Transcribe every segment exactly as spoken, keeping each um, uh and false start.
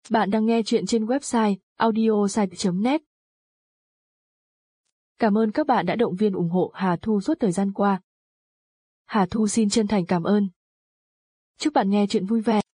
Bạn đang nghe chuyện trên website audiosite chấm net. Cảm ơn các bạn đã động viên ủng hộ Hà Thu suốt thời gian qua. Hà Thu xin chân thành cảm ơn. Chúc bạn nghe chuyện vui vẻ.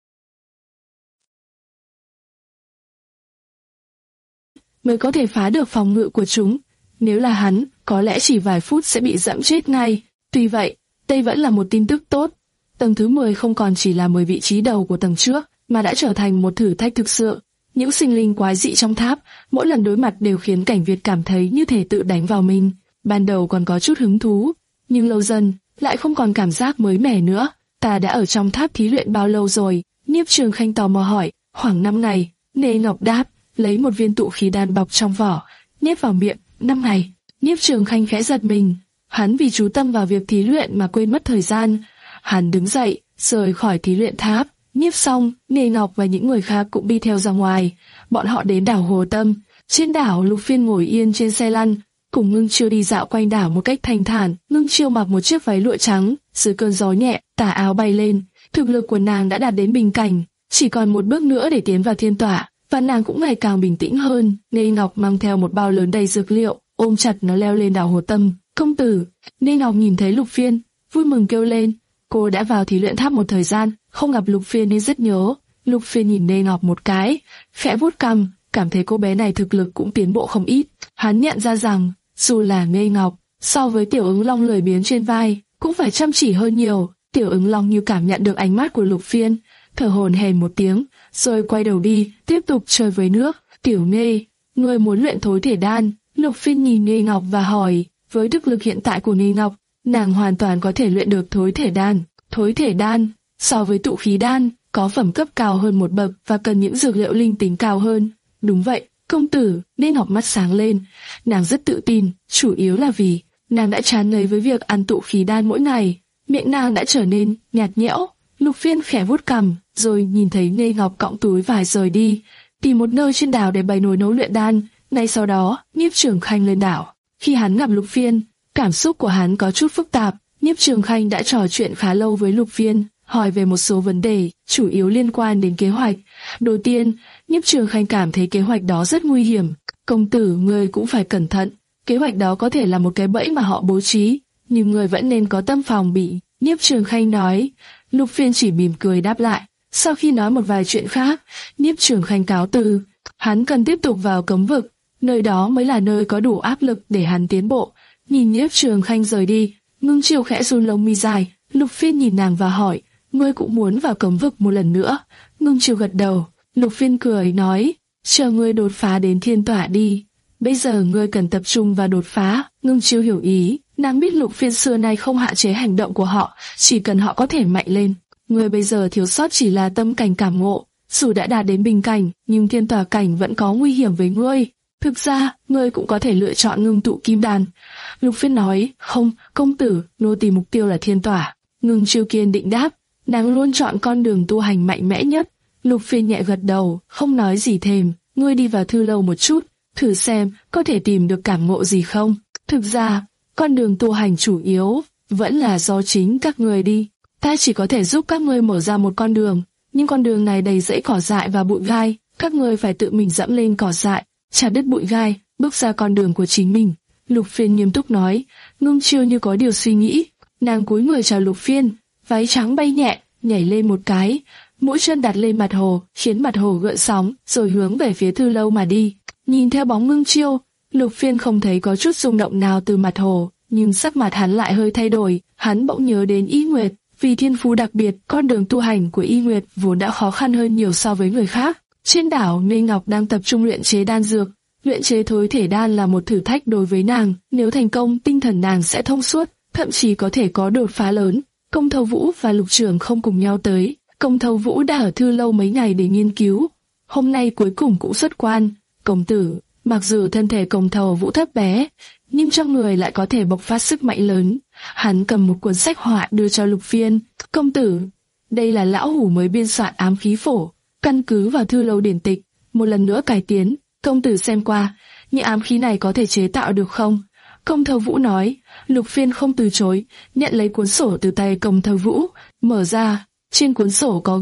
Mới có thể phá được phòng ngự của chúng. Nếu là hắn, có lẽ chỉ vài phút sẽ bị dẫm chết ngay. Tuy vậy, đây vẫn là một tin tức tốt. Tầng thứ mười không còn chỉ là mười vị trí đầu của tầng trước, mà đã trở thành một thử thách thực sự. Những sinh linh quái dị trong tháp, mỗi lần đối mặt đều khiến Cảnh Việt cảm thấy như thể tự đánh vào mình. Ban đầu còn có chút hứng thú, nhưng lâu dần, lại không còn cảm giác mới mẻ nữa. Ta đã ở trong tháp thí luyện bao lâu rồi? Nhiếp Trường Khanh tò mò hỏi. Khoảng năm ngày. Nê Ngọc đáp, lấy một viên tụ khí đan bọc trong vỏ, nhét vào miệng. Năm ngày. Nhiếp Trường Khanh khẽ giật mình. Hắn vì chú tâm vào việc thí luyện mà quên mất thời gian. Hắn đứng dậy, rời khỏi thí luyện tháp. Nhiếp xong, Nê Ngọc và những người khác cũng đi theo ra ngoài. Bọn họ đến đảo Hồ Tâm. Trên đảo, Lục Phiên ngồi yên trên xe lăn, cùng Ngưng Chiêu đi dạo quanh đảo một cách thanh thản. Ngưng Chiêu mặc một chiếc váy lụa trắng, dưới cơn gió nhẹ, tà áo bay lên. Thực lực của nàng đã đạt đến bình cảnh, chỉ còn một bước nữa để tiến vào thiên tỏa, và nàng cũng ngày càng bình tĩnh hơn. Nê Ngọc mang theo một bao lớn đầy dược liệu, ôm chặt nó leo lên đảo Hồ Tâm. Công tử! Nê Ngọc nhìn thấy Lục Phiên, vui mừng kêu lên. Cô đã vào thí luyện tháp một thời gian, không gặp Lục Phiên nên rất nhớ. Lục Phiên nhìn Nê Ngọc một cái, khẽ vuốt cằm, cảm thấy cô bé này thực lực cũng tiến bộ không ít. Hắn nhận ra rằng, dù là Nê Ngọc, so với Tiểu Ứng Long lười biếng trên vai, cũng phải chăm chỉ hơn nhiều. Tiểu Ứng Long như cảm nhận được ánh mắt của Lục Phiên, thở hổn hển một tiếng, rồi quay đầu đi, tiếp tục chơi với nước. Tiểu Nê, ngươi muốn luyện thối thể đan? Lục Phiên nhìn Nê Ngọc và hỏi. Với thực lực hiện tại của Nê Ngọc, nàng hoàn toàn có thể luyện được thối thể đan. Thối thể đan, so với tụ khí đan, có phẩm cấp cao hơn một bậc và cần những dược liệu linh tính cao hơn. Đúng vậy, công tử. Nê Ngọc mắt sáng lên. Nàng rất tự tin, chủ yếu là vì nàng đã chán ngấy với việc ăn tụ khí đan mỗi ngày. Miệng nàng đã trở nên nhạt nhẽo. Lục Phiên khẽ vuốt cằm, rồi nhìn thấy Nê Ngọc cõng túi vải rời đi, tìm một nơi trên đảo để bày nồi nấu luyện đan. Ngay sau đó, Nhiếp Trường Khanh lên đảo. Khi hắn gặp Lục Phiên, cảm xúc của hắn có chút phức tạp. Nhiếp Trường Khanh đã trò chuyện khá lâu với Lục Phiên, hỏi về một số vấn đề, chủ yếu liên quan đến kế hoạch. Đầu tiên, Nhiếp Trường Khanh cảm thấy kế hoạch đó rất nguy hiểm. Công tử, ngươi cũng phải cẩn thận. Kế hoạch đó có thể là một cái bẫy mà họ bố trí, nhưng ngươi vẫn nên có tâm phòng bị. Nhiếp Trường Khanh nói. Lục Phiên chỉ mỉm cười đáp lại. Sau khi nói một vài chuyện khác, Nhiếp Trường Khanh cáo từ. Hắn cần tiếp tục vào cấm vực, nơi đó mới là nơi có đủ áp lực để hắn tiến bộ. Nhìn Nhiếp Trường Khanh rời đi, Ngưng Chiêu khẽ run lông mi dài. Lục Phiên nhìn nàng và hỏi, ngươi cũng muốn vào cấm vực một lần nữa? Ngưng Chiêu gật đầu. Lục Phiên cười nói, chờ ngươi đột phá đến thiên tỏa đi. Bây giờ ngươi cần tập trung vào đột phá. Ngưng Chiêu hiểu ý, nàng biết Lục Phiên xưa nay không hạn chế hành động của họ, chỉ cần họ có thể mạnh lên. Ngươi bây giờ thiếu sót chỉ là tâm cảnh cảm ngộ. Dù đã đạt đến bình cảnh, nhưng thiên tỏa cảnh vẫn có nguy hiểm với ngươi. Thực ra, ngươi cũng có thể lựa chọn ngưng tụ kim đan. Lục Phiên nói, không, công tử, nô tỳ mục tiêu là thiên tỏa. Ngưng Chiêu kiên định đáp, nàng luôn chọn con đường tu hành mạnh mẽ nhất. Lục Phiên nhẹ gật đầu, không nói gì thêm. Ngươi đi vào thư lâu một chút, thử xem có thể tìm được cảm ngộ gì không. Thực ra, con đường tu hành chủ yếu vẫn là do chính các ngươi đi. Ta chỉ có thể giúp các ngươi mở ra một con đường, nhưng con đường này đầy rẫy cỏ dại và bụi gai. Các ngươi phải tự mình dẫm lên cỏ dại, chặt đứt bụi gai, bước ra con đường của chính mình. Lục Phiên nghiêm túc nói. Ngưng Chiêu như có điều suy nghĩ, nàng cúi người chào Lục Phiên, váy trắng bay nhẹ, nhảy lên một cái, mũi chân đặt lên mặt hồ, khiến mặt hồ gợn sóng, rồi hướng về phía thư lâu mà đi. Nhìn theo bóng Ngưng Chiêu, Lục Phiên không thấy có chút rung động nào từ mặt hồ, nhưng sắc mặt hắn lại hơi thay đổi. Hắn bỗng nhớ đến Y Nguyệt, vì thiên phú đặc biệt, con đường tu hành của Y Nguyệt vốn đã khó khăn hơn nhiều so với người khác. Trên đảo, Nê Ngọc đang tập trung luyện chế đan dược. Luyện chế thối thể đan là một thử thách đối với nàng, nếu thành công, tinh thần nàng sẽ thông suốt, thậm chí có thể có đột phá lớn. Công Thâu Vũ và Lục Trưởng không cùng nhau tới. Công Thâu Vũ đã ở thư lâu mấy ngày để nghiên cứu, hôm nay cuối cùng cũng xuất quan. Công tử, mặc dù thân thể Công Thâu Vũ thấp bé, nhưng trong người lại có thể bộc phát sức mạnh lớn. Hắn cầm một cuốn sách họa đưa cho Lục Phiên. Công tử, đây là lão hủ mới biên soạn ám khí phổ, căn cứ vào thư lâu điển tịch, một lần nữa cải tiến. Công tử xem qua, những ám khí này có thể chế tạo được không? Công Thâu Vũ nói. Lục Phiên không từ chối, nhận lấy cuốn sổ từ tay Công Thâu Vũ, mở ra. Trên cuốn sổ có ghi,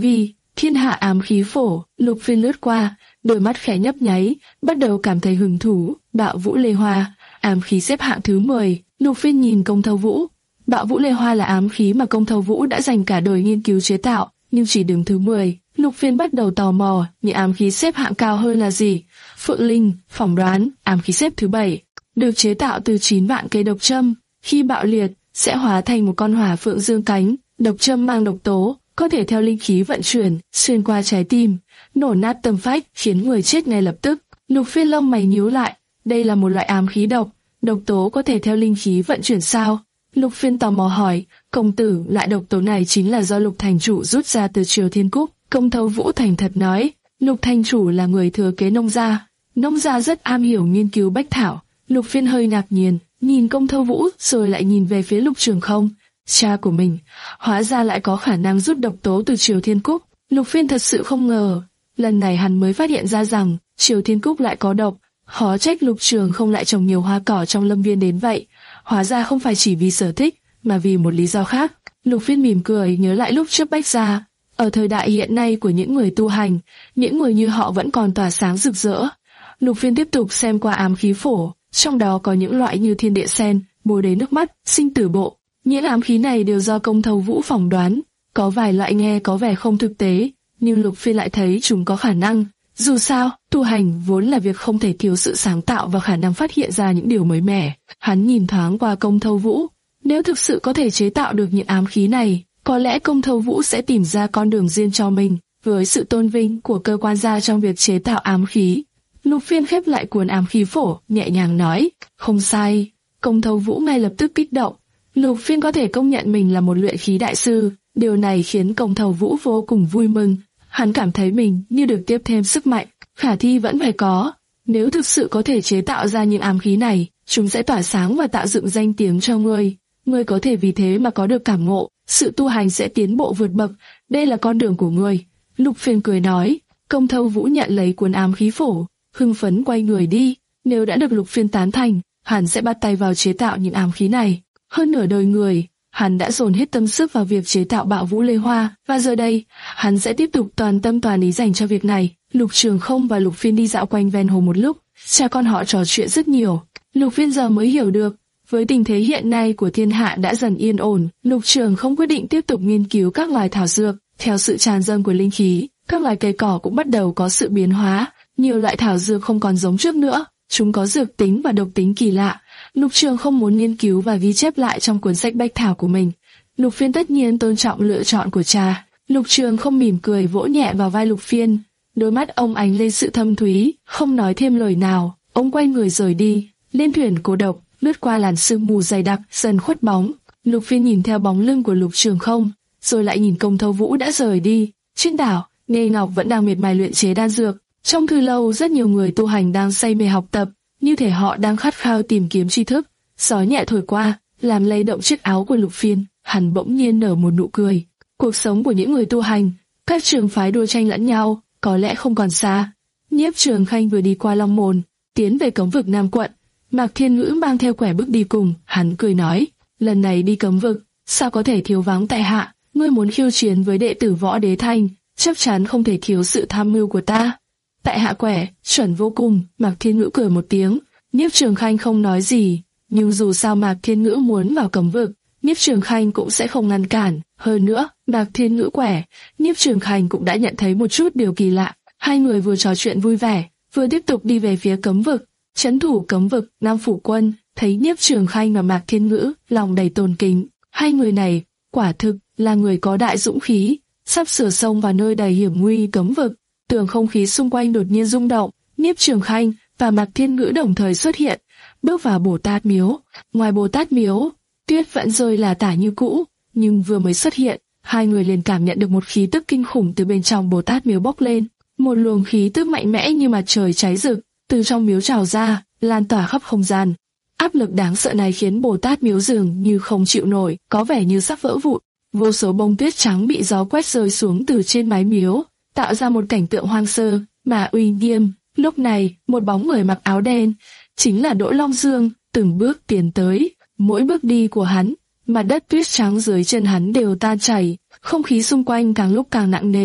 Thiên hạ ám khí phổ. Lục Phiên lướt qua, đôi mắt khẽ nhấp nháy, bắt đầu cảm thấy hứng thú. Bạo Vũ Lê Hoa, ám khí xếp hạng thứ mười. Lục Phiên nhìn Công Thâu Vũ. Bạo Vũ Lê Hoa là ám khí mà Công Thâu Vũ đã dành cả đời nghiên cứu chế tạo, nhưng chỉ đứng thứ mười. Lục Phiên bắt đầu tò mò, những ám khí xếp hạng cao hơn là gì? Phượng Linh, phỏng đoán, ám khí xếp thứ bảy, được chế tạo từ chín vạn cây độc châm, khi bạo liệt sẽ hóa thành một con hỏa phượng dương cánh. Độc châm mang độc tố, có thể theo linh khí vận chuyển xuyên qua trái tim, nổ nát tâm phách, khiến người chết ngay lập tức. Lục Phiên lông mày nhíu lại, đây là một loại ám khí độc, độc tố có thể theo linh khí vận chuyển sao? Lục Phiên tò mò hỏi, công tử, loại độc tố này chính là do Lục thành chủ rút ra từ Triều Thiên Cúc. Công Thâu Vũ thành thật nói, Lục thành chủ là người thừa kế nông gia, nông gia rất am hiểu nghiên cứu bách thảo. Lục Phiên hơi ngạc nhiên, nhìn Công Thâu Vũ rồi lại nhìn về phía Lục Trường Không, cha của mình, hóa ra lại có khả năng rút độc tố từ Triều Thiên Cúc. Lục Phiên thật sự không ngờ, lần này hắn mới phát hiện ra rằng Triều Thiên Cúc lại có độc. Khó trách Lục Trường Không lại trồng nhiều hoa cỏ trong lâm viên đến vậy, hóa ra không phải chỉ vì sở thích, mà vì một lý do khác. Lục Phiên mỉm cười nhớ lại lúc trước Bách Gia. Ở thời đại hiện nay của những người tu hành, những người như họ vẫn còn tỏa sáng rực rỡ. Lục Phiên tiếp tục xem qua ám khí phổ, trong đó có những loại như thiên địa sen, bồ đề nước mắt, sinh tử bộ. Những ám khí này đều do Công Thâu Vũ phỏng đoán, có vài loại nghe có vẻ không thực tế, nhưng Lục Phiên lại thấy chúng có khả năng. Dù sao, tu hành vốn là việc không thể thiếu sự sáng tạo và khả năng phát hiện ra những điều mới mẻ. Hắn nhìn thoáng qua Công Thâu Vũ, nếu thực sự có thể chế tạo được những ám khí này, có lẽ Công Thâu Vũ sẽ tìm ra con đường riêng cho mình. Với sự tôn vinh của cơ quan gia trong việc chế tạo ám khí, Lục Phiên khép lại cuốn ám khí phổ, nhẹ nhàng nói, không sai. Công Thâu Vũ ngay lập tức kích động. Lục Phiên có thể công nhận mình là một luyện khí đại sư, điều này khiến Công Thâu Vũ vô cùng vui mừng. Hắn cảm thấy mình như được tiếp thêm sức mạnh, khả thi vẫn phải có. Nếu thực sự có thể chế tạo ra những ám khí này, chúng sẽ tỏa sáng và tạo dựng danh tiếng cho ngươi. Ngươi có thể vì thế mà có được cảm ngộ, sự tu hành sẽ tiến bộ vượt bậc, đây là con đường của ngươi. Lục Phiên cười nói. Công Thâu Vũ nhận lấy cuốn ám khí phổ, hưng phấn quay người đi. Nếu đã được Lục Phiên tán thành, hắn sẽ bắt tay vào chế tạo những ám khí này. Hơn nửa đời người, hắn đã dồn hết tâm sức vào việc chế tạo Bạo Vũ Lê Hoa, và giờ đây, hắn sẽ tiếp tục toàn tâm toàn ý dành cho việc này. Lục Trường Không và Lục Phiên đi dạo quanh ven hồ một lúc, cha con họ trò chuyện rất nhiều. Lục Phiên giờ mới hiểu được, với tình thế hiện nay của thiên hạ đã dần yên ổn, Lục Trường Không quyết định tiếp tục nghiên cứu các loài thảo dược. Theo sự tràn dâng của linh khí, các loài cây cỏ cũng bắt đầu có sự biến hóa. Nhiều loại thảo dược không còn giống trước nữa, chúng có dược tính và độc tính kỳ lạ. Lục Trường Không muốn nghiên cứu và ghi chép lại trong cuốn sách bách thảo của mình. Lục Phiên tất nhiên tôn trọng lựa chọn của cha. Lục Trường Không mỉm cười vỗ nhẹ vào vai Lục Phiên, đôi mắt ông ánh lên sự thâm thúy, không nói thêm lời nào. Ông quay người rời đi, lên thuyền cô độc, lướt qua làn sương mù dày đặc, dần khuất bóng. Lục Phiên nhìn theo bóng lưng của Lục Trường Không, rồi lại nhìn Công Thâu Vũ đã rời đi. Trên đảo, Nghê Ngọc vẫn đang miệt mài luyện chế đan dược. Trong thư lâu, rất nhiều người tu hành đang say mê học tập, như thể họ đang khát khao tìm kiếm tri thức. Gió nhẹ thổi qua, làm lay động chiếc áo của Lục Phiên. Hắn bỗng nhiên nở một nụ cười. Cuộc sống của những người tu hành, các trường phái đua tranh lẫn nhau, có lẽ không còn xa. Nhiếp Trường Khanh vừa đi qua Long Môn, tiến về cấm vực Nam Quận. Mạc Thiên Ngữ mang theo quẻ bước đi cùng. Hắn cười nói, lần này đi cấm vực, sao có thể thiếu vắng tại hạ? Ngươi muốn khiêu chiến với đệ tử Võ Đế Thanh, chắc chắn không thể thiếu sự tham mưu của ta. Tại hạ quẻ, chuẩn vô cùng. Mạc Thiên Ngữ cười một tiếng. Nhiếp Trường Khanh không nói gì, nhưng dù sao Mạc Thiên Ngữ muốn vào cấm vực, Nhiếp Trường Khanh cũng sẽ không ngăn cản. Hơn nữa, Mạc Thiên Ngữ quẻ, Nhiếp Trường Khanh cũng đã nhận thấy một chút điều kỳ lạ. Hai người vừa trò chuyện vui vẻ, vừa tiếp tục đi về phía cấm vực. Trấn thủ cấm vực, Nam Phủ Quân thấy Nhiếp Trường Khanh và Mạc Thiên Ngữ, lòng đầy tôn kính. Hai người này, quả thực là người có đại dũng khí, sắp sửa xông vào nơi đầy hiểm nguy cấm vực. Tường không khí xung quanh đột nhiên rung động, Nhiếp Trường Khanh và Mạc Thiên Ngữ đồng thời xuất hiện, bước vào Bồ Tát miếu. Ngoài Bồ Tát miếu, tuyết vẫn rơi là tả như cũ, nhưng vừa mới xuất hiện, hai người liền cảm nhận được một khí tức kinh khủng từ bên trong Bồ Tát miếu bốc lên. Một luồng khí tức mạnh mẽ như mặt trời cháy rực, từ trong miếu trào ra, lan tỏa khắp không gian. Áp lực đáng sợ này khiến Bồ Tát miếu dường như không chịu nổi, có vẻ như sắp vỡ vụn. Vô số bông tuyết trắng bị gió quét rơi xuống từ trên mái miếu, tạo ra một cảnh tượng hoang sơ mà uy nghiêm. Lúc này, một bóng người mặc áo đen, chính là Đỗ Long Dương, từng bước tiến tới. Mỗi bước đi của hắn, mặt đất tuyết trắng dưới chân hắn đều tan chảy, không khí xung quanh càng lúc càng nặng nề.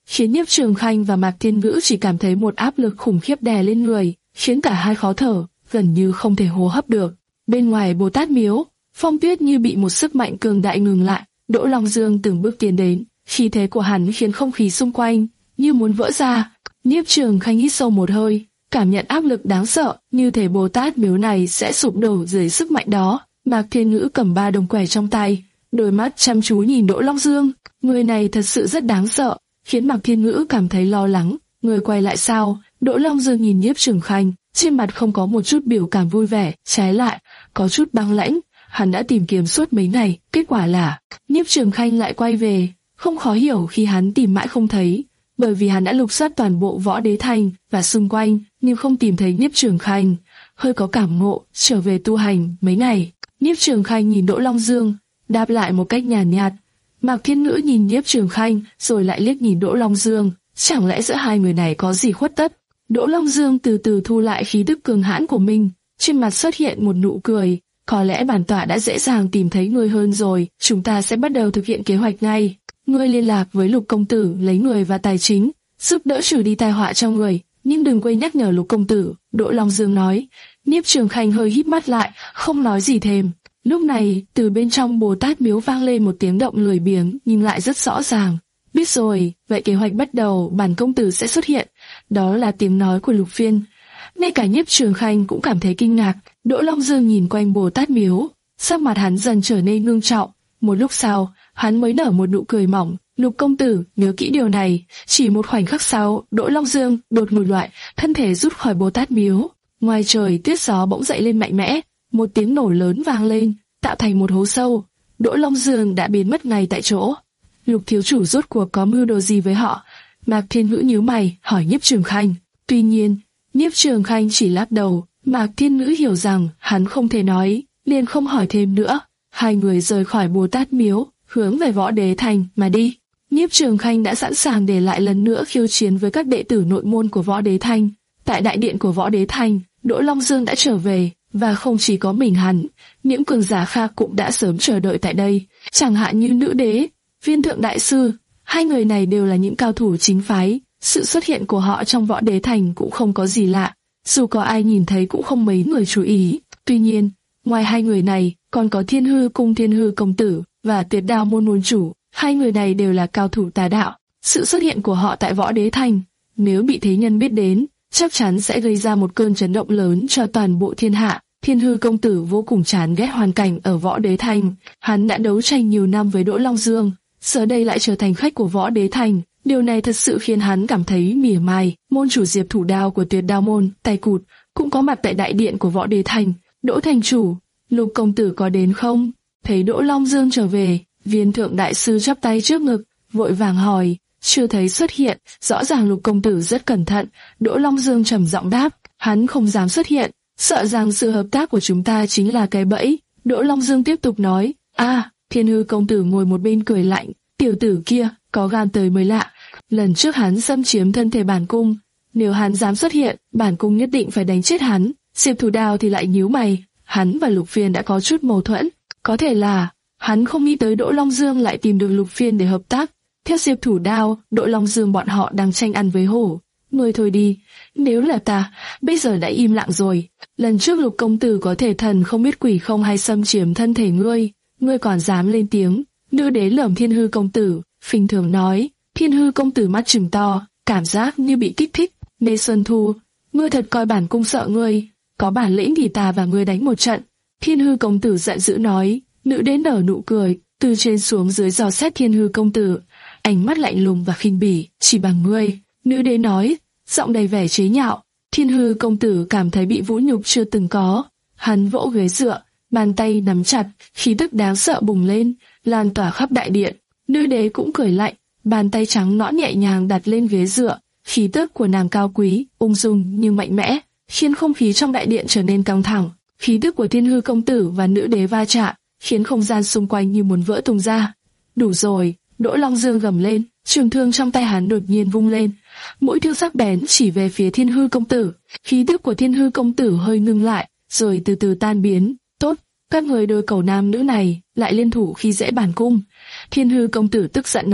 khiến Nhiếp Trường Khanh và Mạc Thiên Ngữ chỉ cảm thấy một áp lực khủng khiếp đè lên người, khiến cả hai khó thở, gần như không thể hô hấp được. Bên ngoài Bồ Tát miếu, Phong Tuyết như bị một sức mạnh cường đại ngừng lại. Đỗ Long Dương từng bước tiến đến, khí thế của hắn khiến không khí xung quanh như muốn vỡ ra. Nhiếp Trường Khanh hít sâu một hơi, cảm nhận áp lực đáng sợ, như thể Bồ Tát miếu này sẽ sụp đổ dưới sức mạnh đó. Mạc Thiên Ngữ cầm ba đồng quẻ trong tay, đôi mắt chăm chú nhìn Đỗ Long Dương. Người này thật sự rất đáng sợ, khiến Mạc Thiên Ngữ cảm thấy lo lắng. Người quay lại sao? Đỗ Long Dương nhìn Nhiếp Trường Khanh, trên mặt không có một chút biểu cảm vui vẻ, trái lại có chút băng lãnh. Hắn đã tìm kiếm suốt mấy ngày, kết quả là Nhiếp Trường Khanh lại quay về. Không khó hiểu khi hắn tìm mãi không thấy, bởi vì hắn đã lục soát toàn bộ Võ Đế Thành và xung quanh, nhưng không tìm thấy Nhiếp Trường Khanh. Hơi có cảm ngộ, trở về tu hành mấy ngày. Nhiếp Trường Khanh nhìn Đỗ Long Dương, đáp lại một cách nhàn nhạt. Mạc Thiên Ngữ nhìn Nhiếp Trường Khanh, rồi lại liếc nhìn Đỗ Long Dương. Chẳng lẽ giữa hai người này có gì khuất tất? Đỗ Long Dương từ từ thu lại khí tức cường hãn của mình, trên mặt xuất hiện một nụ cười. Có lẽ bản tọa đã dễ dàng tìm thấy người hơn rồi, chúng ta sẽ bắt đầu thực hiện kế hoạch ngay. Ngươi liên lạc với Lục công tử lấy người và tài chính, giúp đỡ trừ đi tai họa trong người, nhưng đừng quên nhắc nhở Lục công tử. Đỗ Long Dương nói. Nhiếp Trường Khanh hơi híp mắt lại, không nói gì thêm. Lúc này, từ bên trong Bồ Tát miếu vang lên một tiếng động lười biếng, nhìn lại rất rõ ràng. Biết rồi, vậy kế hoạch bắt đầu, bản công tử sẽ xuất hiện. Đó là tiếng nói của Lục Phiên. Ngay cả Nhiếp Trường Khanh cũng cảm thấy kinh ngạc. Đỗ Long Dương nhìn quanh Bồ Tát miếu, sắc mặt hắn dần trở nên ngưng trọng. Một lúc sau, hắn mới nở một nụ cười mỏng. Lục công tử, nhớ kỹ điều này. Chỉ một khoảnh khắc sau, Đỗ Long Dương đột ngột loại, thân thể rút khỏi Bồ Tát miếu. Ngoài trời, tuyết gió bỗng dậy lên mạnh mẽ, một tiếng nổ lớn vang lên, tạo thành một hố sâu. Đỗ Long Dương đã biến mất ngay tại chỗ. Lục thiếu chủ rốt cuộc có mưu đồ gì với họ? Mạc Thiên Ngữ nhíu mày, hỏi Nhiếp Trường Khanh. Tuy nhiên, Nhiếp Trường Khanh chỉ lắc đầu. Mạc Thiên Ngữ hiểu rằng hắn không thể nói, liền không hỏi thêm nữa. Hai người rời khỏi Bồ Tát miếu, hướng về Võ Đế Thành mà đi. Nhiếp Trường Khanh đã sẵn sàng để lại lần nữa khiêu chiến với các đệ tử nội môn của Võ Đế Thành. Tại đại điện của Võ Đế Thành, Đỗ Long Dương đã trở về, và không chỉ có mình hắn, những cường giả khác cũng đã sớm chờ đợi tại đây, chẳng hạn như Nữ Đế, Viên Thượng Đại Sư. Hai người này đều là những cao thủ chính phái, sự xuất hiện của họ trong Võ Đế Thành cũng không có gì lạ, dù có ai nhìn thấy cũng không mấy người chú ý. Tuy nhiên, ngoài hai người này, còn có Thiên Hư Cung Thiên Hư công tử và Tuyệt Đao môn môn chủ, hai người này đều là cao thủ tà đạo. Sự xuất hiện của họ tại Võ Đế Thành, nếu bị thế nhân biết đến, chắc chắn sẽ gây ra một cơn chấn động lớn cho toàn bộ thiên hạ. Thiên Hư công tử vô cùng chán ghét hoàn cảnh ở Võ Đế Thành, hắn đã đấu tranh nhiều năm với Đỗ Long Dương, giờ đây lại trở thành khách của Võ Đế Thành, điều này thật sự khiến hắn cảm thấy mỉa mai. Môn chủ Diệp Thủ Đao của Tuyệt Đao môn, Tay Cụt, cũng có mặt tại đại điện của Võ Đế Thành. Đỗ thành chủ, Lục công tử có đến không? Thấy Đỗ Long Dương trở về, Viên Thượng Đại Sư chắp tay trước ngực, vội vàng hỏi. Chưa thấy xuất hiện, rõ ràng Lục công tử rất cẩn thận. Đỗ Long Dương trầm giọng đáp, hắn không dám xuất hiện, sợ rằng sự hợp tác của chúng ta chính là cái bẫy. Đỗ Long Dương tiếp tục nói, a, à, Thiên Hư công tử ngồi một bên cười lạnh, tiểu tử kia có gan tới mới lạ. Lần trước hắn xâm chiếm thân thể bản cung, nếu hắn dám xuất hiện, bản cung nhất định phải đánh chết hắn. Diệp Thủ Đao thì lại nhíu mày, hắn và Lục Phiên đã có chút mâu thuẫn, có thể là hắn không nghĩ tới Đỗ Long Dương lại tìm được Lục Phiên để hợp tác. Theo Diệp Thủ Đao, Đỗ Long Dương bọn họ đang tranh ăn với hổ. Ngươi thôi đi, nếu là ta, bây giờ đã im lặng rồi. Lần trước Lục công tử có thể thần không biết quỷ không hay xâm chiếm thân thể ngươi, ngươi còn dám lên tiếng. Nữ đế lườm Thiên Hư công tử, phình thường nói. Thiên Hư công tử mắt trừng to, cảm giác như bị kích thích. Mê Xuân Thu, ngươi thật coi bản cung sợ ngươi, có bản lĩnh thì ta và ngươi đánh một trận. Thiên Hư công tử giận dữ nói. Nữ đế nở nụ cười, từ trên xuống dưới dò xét Thiên Hư công tử, ánh mắt lạnh lùng và khinh bỉ. Chỉ bằng ngươi, nữ đế nói, giọng đầy vẻ chế nhạo. Thiên Hư công tử cảm thấy bị vũ nhục chưa từng có, hắn vỗ ghế dựa, bàn tay nắm chặt, khí tức đáng sợ bùng lên, lan tỏa khắp đại điện. Nữ đế cũng cười lạnh, bàn tay trắng nõn nhẹ nhàng đặt lên ghế dựa, khí tức của nàng cao quý, ung dung nhưng mạnh mẽ, khiến không khí trong đại điện trở nên căng thẳng. Khí tức của Thiên Hư công tử và nữ đế va chạm, khiến không gian xung quanh như muốn vỡ tung ra. Đủ rồi, Đỗ Long Dương gầm lên, trường thương trong tay hắn đột nhiên vung lên, mũi thương sắc bén chỉ về phía Thiên Hư công tử. Khí tức của Thiên Hư công tử hơi ngưng lại, rồi từ từ tan biến. Tốt, các người đôi cầu nam nữ này lại liên thủ khi dễ bản cung. Thiên Hư công tử tức giận nói,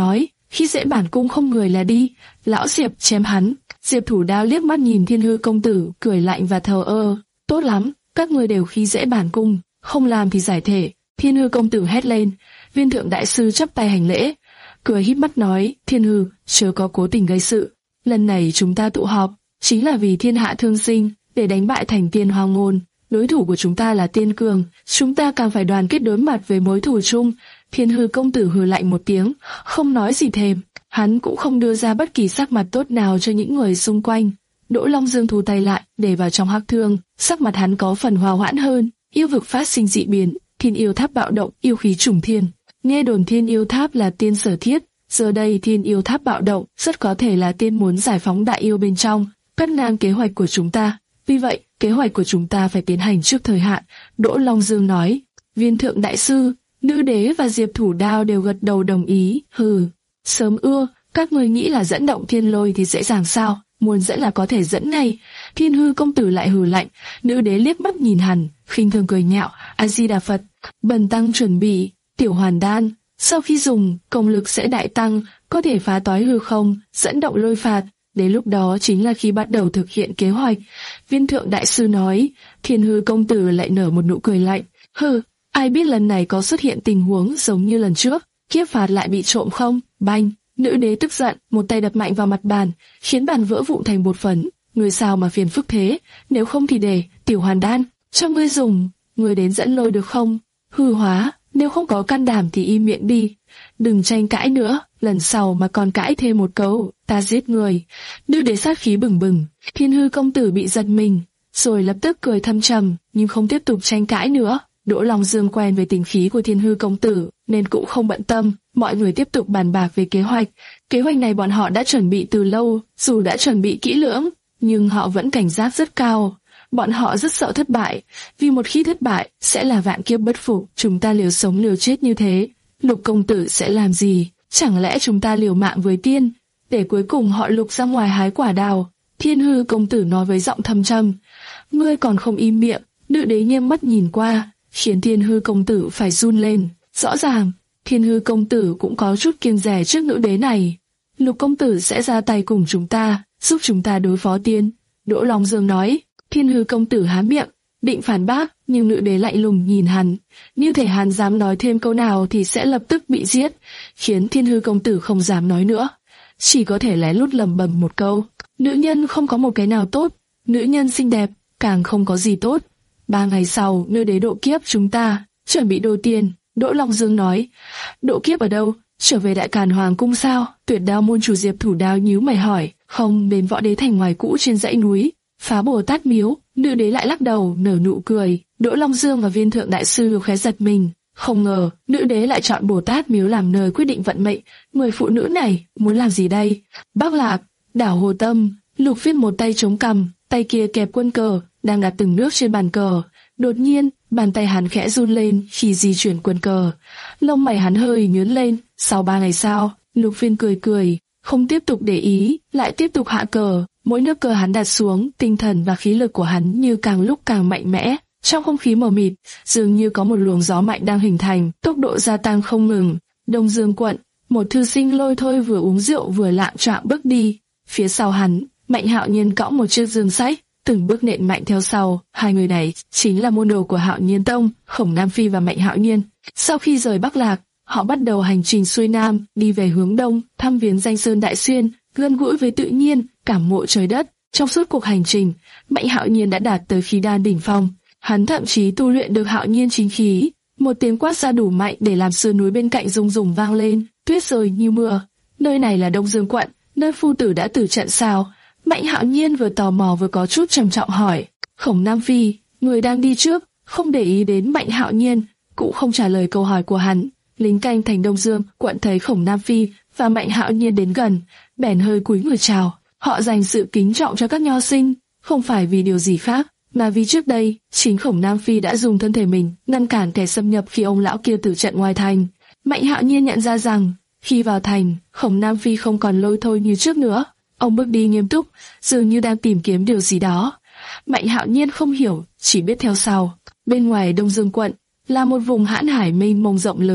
khi dễ bản cung không người là đi, lão Diệp chém hắn. Diệp Thủ Đao liếc mắt nhìn Thiên Hư công tử, cười lạnh và thờ ơ. Tốt lắm, các ngươi đều khi dễ bản cung, không làm thì giải thể. Thiên Hư công tử hét lên. Viên thượng đại sư chắp tay hành lễ, cười híp mắt nói, Thiên Hư, chớ có cố tình gây sự. Lần này chúng ta tụ họp, chính là vì thiên hạ thương sinh, để đánh bại thành tiên Hoang Ngôn. Đối thủ của chúng ta là Tiên Cường, chúng ta càng phải đoàn kết đối mặt với mối thù chung. Thiên Hư công tử hừ lạnh một tiếng, không nói gì thêm. Hắn cũng không đưa ra bất kỳ sắc mặt tốt nào cho những người xung quanh. Đỗ Long Dương thu tay lại, để vào trong hắc thương, sắc mặt hắn có phần hòa hoãn hơn. Yêu vực phát sinh dị biến, Thiên Yêu Tháp bạo động, yêu khí trùng thiên. Nghe đồn Thiên Yêu Tháp là tiên sở thiết, giờ đây Thiên Yêu Tháp bạo động, rất có thể là tiên muốn giải phóng đại yêu bên trong, cắt ngang kế hoạch của chúng ta. Vì vậy, kế hoạch của chúng ta phải tiến hành trước thời hạn. Đỗ Long Dương nói. Viên thượng đại sư, Nữ Đế và Diệp Thủ Đao đều gật đầu đồng ý. Hừ, sớm ưa, các người nghĩ là dẫn động thiên lôi thì dễ dàng sao? Muốn dẫn là có thể dẫn ngay. Thiên Hư công tử lại hừ lạnh. Nữ Đế liếc mắt nhìn hắn, khinh thường cười nhạo. A Di Đà Phật. Bần tăng chuẩn bị tiểu hoàn đan, sau khi dùng, công lực sẽ đại tăng, có thể phá toái hư không, dẫn động lôi phạt. Đến lúc đó chính là khi bắt đầu thực hiện kế hoạch. Viên thượng đại sư nói. Thiên Hư công tử lại nở một nụ cười lạnh. Hừ, ai biết lần này có xuất hiện tình huống giống như lần trước, kiếp phạt lại bị trộm không? Banh! Nữ Đế tức giận, một tay đập mạnh vào mặt bàn, khiến bàn vỡ vụn thành bột phấn. Người sao mà phiền phức thế? Nếu không thì để tiểu hoàn đan cho ngươi dùng. Ngươi đến dẫn lôi được không? Hư hóa, nếu không có can đảm thì im miệng đi. Đừng tranh cãi nữa, lần sau mà còn cãi thêm một câu, ta giết người. Nữ Đế sát khí bừng bừng. Thiên Hư công tử bị giật mình, rồi lập tức cười thâm trầm, nhưng không tiếp tục tranh cãi nữa. Đỗ Long Dương quen với tính khí của Thiên Hư công tử, nên cũng không bận tâm. Mọi người tiếp tục bàn bạc về kế hoạch. Kế hoạch này bọn họ đã chuẩn bị từ lâu, dù đã chuẩn bị kỹ lưỡng, nhưng họ vẫn cảnh giác rất cao. Bọn họ rất sợ thất bại, vì một khi thất bại sẽ là vạn kiếp bất phục. Chúng ta liều sống liều chết như thế, Lục công tử sẽ làm gì? Chẳng lẽ chúng ta liều mạng với tiên, để cuối cùng họ Lục ra ngoài hái quả đào? Thiên Hư công tử nói với giọng thâm trầm. Ngươi còn không im miệng. Nữ Đế nghiêm mắt nhìn qua, khiến Thiên Hư công tử phải run lên. Rõ ràng, Thiên Hư công tử cũng có chút kiêng dè trước Nữ Đế này. Lục công tử sẽ ra tay cùng chúng ta, giúp chúng ta đối phó tiên. Đỗ Long Dương nói. Thiên Hư công tử há miệng, định phản bác, nhưng Nữ Đế lạnh lùng nhìn hắn, như thể hắn dám nói thêm câu nào thì sẽ lập tức bị giết, khiến Thiên Hư công tử không dám nói nữa, chỉ có thể lén lút lẩm bẩm một câu: nữ nhân không có một cái nào tốt, nữ nhân xinh đẹp càng không có gì tốt. Ba ngày sau, Nữ Đế độ kiếp chúng ta chuẩn bị đồ tiền. Đỗ Long Dương nói. Độ kiếp ở đâu? Trở về Đại Càn Hoàng cung sao? Tuyệt Đao môn chủ Diệp Thủ Đao nhíu mày hỏi. Không, đến Võ Đế thành ngoài cũ trên dãy núi, phá Bồ Tát miếu. Nữ Đế lại lắc đầu, nở nụ cười. Đỗ Long Dương và Viên thượng đại sư khẽ giật mình, không ngờ Nữ Đế lại chọn Bồ Tát miếu làm nơi quyết định vận mệnh. Người phụ nữ này muốn làm gì đây? Bắc Lạc, đảo Hồ Tâm. Lục Phiết một tay chống cằm, tay kia kẹp quân cờ, đang đặt từng nước trên bàn cờ. Đột nhiên, bàn tay hắn khẽ run lên khi di chuyển quân cờ. Lông mày hắn hơi nhướng lên. Sau ba ngày sau, Lục Phiên cười cười, không tiếp tục để ý, lại tiếp tục hạ cờ. Mỗi nước cờ hắn đặt xuống, tinh thần và khí lực của hắn như càng lúc càng mạnh mẽ. Trong không khí mờ mịt, dường như có một luồng gió mạnh đang hình thành, tốc độ gia tăng không ngừng. Đông Dương quận, một thư sinh lôi thôi vừa uống rượu vừa lạng choạng bước đi. Phía sau hắn, Mạnh Hạo Nhiên cõng một chiếc dương sách, từng bước nện mạnh theo sau. Hai người này chính là môn đồ của Hạo Nhiên Tông, Khổng Nam Phi và Mạnh Hạo Nhiên. Sau khi rời Bắc Lạc, họ bắt đầu hành trình xuôi nam, đi về hướng đông, thăm viếng danh sơn Đại Xuyên, gần gũi với tự nhiên, cảm ngộ trời đất. Trong suốt cuộc hành trình, Mạnh Hạo Nhiên đã đạt tới khí đan đỉnh phong. Hắn thậm chí tu luyện được Hạo Nhiên chính khí. Một tiếng quát ra đủ mạnh để làm sườn núi bên cạnh rung rung vang lên, tuyết rơi như mưa. Nơi này là Đông Dương quận, nơi phu tử đã tử trận sao? Mạnh Hạo Nhiên vừa tò mò vừa có chút trầm trọng hỏi. Khổng Nam Phi, người đang đi trước, không để ý đến Mạnh Hạo Nhiên, cũng không trả lời câu hỏi của hắn. Lính canh thành Đông Dương quận thấy Khổng Nam Phi và Mạnh Hạo Nhiên đến gần, bèn hơi cúi người chào. Họ dành sự kính trọng cho các nho sinh, không phải vì điều gì khác, mà vì trước đây chính Khổng Nam Phi đã dùng thân thể mình ngăn cản kẻ xâm nhập khi ông lão kia tử trận ngoài thành. Mạnh Hạo Nhiên nhận ra rằng khi vào thành, Khổng Nam Phi không còn lôi thôi như trước nữa. Ông bước đi nghiêm túc, dường như đang tìm kiếm điều gì đó. Mạnh Hạo Nhiên không hiểu, chỉ biết theo sau. Bên ngoài Đông Dương quận là một vùng hãn hải mênh mông rộng lớn,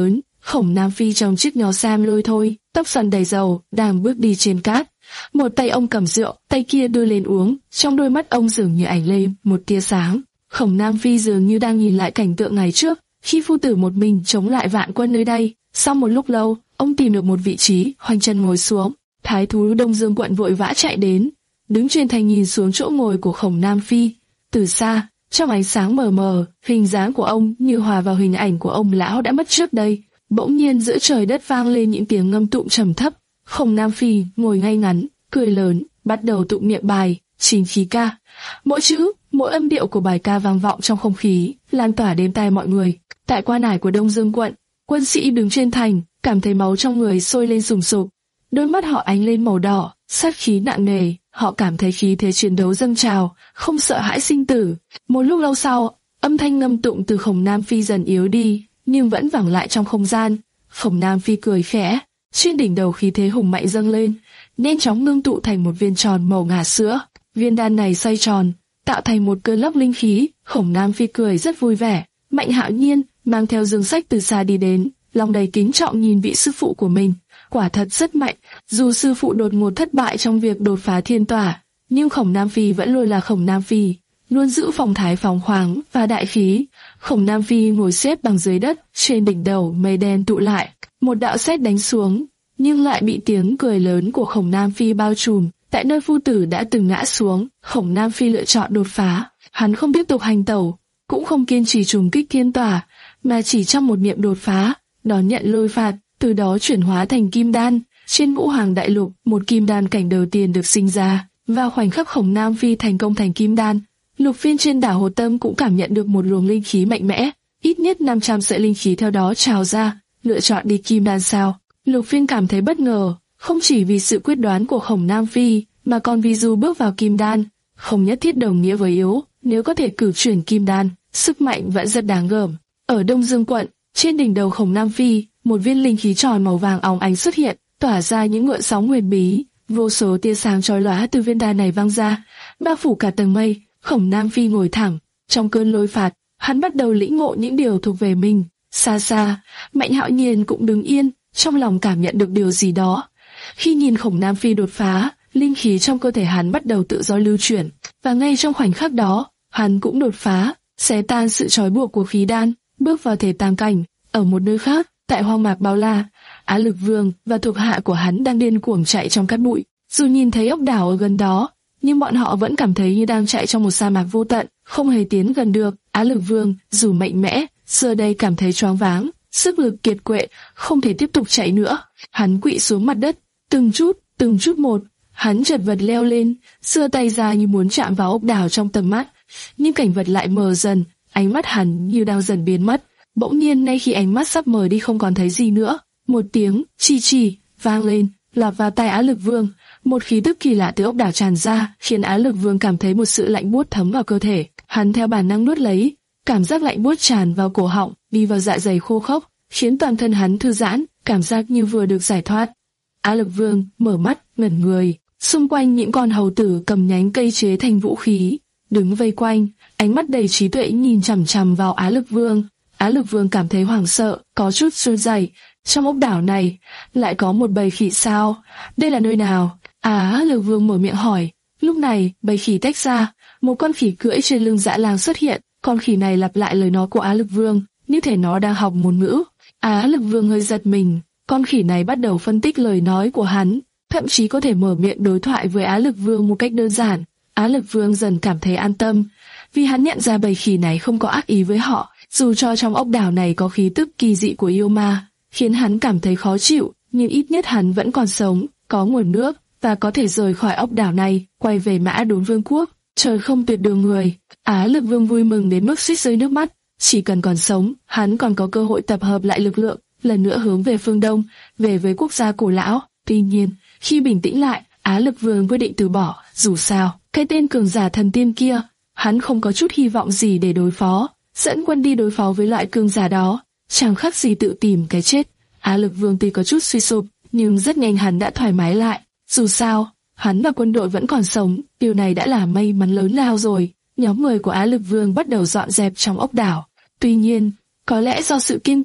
Khổng Nam Phi trong chiếc nho sam lôi thôi, tóc xoăn đầy dầu, đang bước đi trên cát. Một tay ông cầm rượu, tay kia đưa lên uống, trong đôi mắt ông dường như ánh lên một tia sáng. Khổng Nam Phi dường như đang nhìn lại cảnh tượng ngày trước, khi phu tử một mình chống lại vạn quân nơi đây. Sau một lúc lâu, ông tìm được một vị trí, khoanh chân ngồi xuống. Thái thú Đông Dương Quận vội vã chạy đến, đứng trên thành nhìn xuống chỗ ngồi của Khổng Nam Phi. Từ xa, trong ánh sáng mờ mờ, hình dáng của ông như hòa vào hình ảnh của ông lão đã mất trước đây. Bỗng nhiên giữa trời đất vang lên những tiếng ngâm tụng trầm thấp. Khổng Nam Phi ngồi ngay ngắn, cười lớn, bắt đầu tụng niệm bài Chính Khí Ca. Mỗi chữ, mỗi âm điệu của bài ca vang vọng trong không khí, lan tỏa đến tai mọi người. Tại quan ải của Đông Dương Quận, quân sĩ đứng trên thành, cảm thấy máu trong người sôi lên sùng sục. Đôi mắt họ ánh lên màu đỏ, sát khí nặng nề. Họ cảm thấy khí thế chiến đấu dâng trào, không sợ hãi sinh tử. Một lúc lâu sau, âm thanh ngâm tụng từ Khổng Nam Phi dần yếu đi, nhưng vẫn vẳng lại trong không gian. Khổng Nam Phi cười khẽ, trên đỉnh đầu khí thế hùng mạnh dâng lên, nhanh chóng ngưng tụ thành một viên tròn màu ngà sữa. Viên đan này xoay tròn, tạo thành một cơn lốc linh khí. Khổng Nam Phi cười rất vui vẻ. Mạnh Hạo Nhiên mang theo Dương Sách từ xa đi đến, lòng đầy kính trọng nhìn vị sư phụ của mình. Quả thật rất mạnh, dù sư phụ đột ngột thất bại trong việc đột phá thiên tỏa, nhưng Khổng Nam Phi vẫn luôn là Khổng Nam Phi, luôn giữ phong thái phóng khoáng và đại khí. Khổng Nam Phi ngồi xếp bằng dưới đất, trên đỉnh đầu mây đen tụ lại, một đạo sét đánh xuống, nhưng lại bị tiếng cười lớn của Khổng Nam Phi bao trùm. Tại nơi phu tử đã từng ngã xuống, Khổng Nam Phi lựa chọn đột phá. Hắn không tiếp tục hành tẩu, cũng không kiên trì trùng kích thiên tỏa, mà chỉ trong một niệm đột phá, đón nhận lôi phạt, từ đó chuyển hóa thành kim đan. Trên ngũ hoàng đại lục, một kim đan cảnh đầu tiên được sinh ra. Vào khoảnh khắc Khổng Nam Phi thành công thành kim đan, Lục Phiên trên đảo Hồ Tâm cũng cảm nhận được một luồng linh khí mạnh mẽ, ít nhất năm trăm sợi linh khí theo đó trào ra. Lựa chọn đi kim đan sao? Lục Phiên cảm thấy bất ngờ, không chỉ vì sự quyết đoán của Khổng Nam Phi, mà còn vì dù bước vào kim đan, không nhất thiết đồng nghĩa với yếu. Nếu có thể cử chuyển kim đan, sức mạnh vẫn rất đáng gờm. Ở Đông Dương Quận, trên đỉnh đầu Khổng Nam Phi, một viên linh khí tròn màu vàng óng ánh xuất hiện, tỏa ra những ngọn sóng huyền bí. Vô số tia sáng chói lóa từ viên đan này vang ra, bao phủ cả tầng mây. Khổng Nam Phi ngồi thẳng, trong cơn lôi phạt, hắn bắt đầu lĩnh ngộ những điều thuộc về mình. Xa xa, Mạnh Hạo Nhiên cũng đứng yên, trong lòng cảm nhận được điều gì đó. Khi nhìn Khổng Nam Phi đột phá, linh khí trong cơ thể hắn bắt đầu tự do lưu chuyển, và ngay trong khoảnh khắc đó, hắn cũng đột phá, xé tan sự trói buộc của khí đan, bước vào thể tam cảnh. Ở một nơi khác, tại hoang mạc bao la, Á Lực Vương và thuộc hạ của hắn đang điên cuồng chạy trong cát bụi. Dù nhìn thấy ốc đảo ở gần đó, nhưng bọn họ vẫn cảm thấy như đang chạy trong một sa mạc vô tận, không hề tiến gần được. Á Lực Vương, dù mạnh mẽ, giờ đây cảm thấy choáng váng, sức lực kiệt quệ, không thể tiếp tục chạy nữa. Hắn quỵ xuống mặt đất, từng chút, từng chút một, hắn chật vật leo lên, giơ tay ra như muốn chạm vào ốc đảo trong tầm mắt, nhưng cảnh vật lại mờ dần, ánh mắt hắn như đang dần biến mất. Bỗng nhiên, ngay khi ánh mắt sắp mờ đi không còn thấy gì nữa, một tiếng chi chi vang lên, lọt vào tai Á Lực Vương. Một khí tức kỳ lạ từ ốc đảo tràn ra, khiến Á Lực Vương cảm thấy một sự lạnh buốt thấm vào cơ thể. Hắn theo bản năng nuốt lấy, cảm giác lạnh buốt tràn vào cổ họng, đi vào dạ dày khô khốc, khiến toàn thân hắn thư giãn, cảm giác như vừa được giải thoát. Á Lực Vương mở mắt, ngẩn người. Xung quanh những con hầu tử cầm nhánh cây chế thành vũ khí, đứng vây quanh, ánh mắt đầy trí tuệ nhìn chằm chằm vào Á Lực Vương. Á Lực Vương cảm thấy hoảng sợ, có chút run rẩy. Trong ốc đảo này lại có một bầy khỉ sao? Đây là nơi nào? Á Lực Vương mở miệng hỏi. Lúc này, bầy khỉ tách ra, một con khỉ cưỡi trên lưng dã lang xuất hiện. Con khỉ này lặp lại lời nói của Á Lực Vương, như thể nó đang học ngôn ngữ. Á Lực Vương hơi giật mình. Con khỉ này bắt đầu phân tích lời nói của hắn, thậm chí có thể mở miệng đối thoại với Á Lực Vương một cách đơn giản. Á Lực Vương dần cảm thấy an tâm, vì hắn nhận ra bầy khỉ này không có ác ý với họ. Dù cho trong ốc đảo này có khí tức kỳ dị của yêu ma, khiến hắn cảm thấy khó chịu, nhưng ít nhất hắn vẫn còn sống, có nguồn nước, và có thể rời khỏi ốc đảo này, quay về Mã Đốn Vương quốc. Trời không tuyệt đường người. Á Lực Vương vui mừng đến mức suýt rơi nước mắt. Chỉ cần còn sống, hắn còn có cơ hội tập hợp lại lực lượng, lần nữa hướng về phương Đông, về với quốc gia cổ lão. Tuy nhiên, khi bình tĩnh lại, Á Lực Vương quyết định từ bỏ. Dù sao, cái tên cường giả thần tiên kia, hắn không có chút hy vọng gì để đối phó. Dẫn quân đi đối phó với loại cường giả đó, chẳng khác gì tự tìm cái chết. Á Lực Vương tuy có chút suy sụp, nhưng rất nhanh hắn đã thoải mái lại. Dù sao, hắn và quân đội vẫn còn sống, điều này đã là may mắn lớn lao rồi. Nhóm người của Á Lực Vương bắt đầu dọn dẹp trong ốc đảo. Tuy nhiên, có lẽ do sự kiêng kỵ,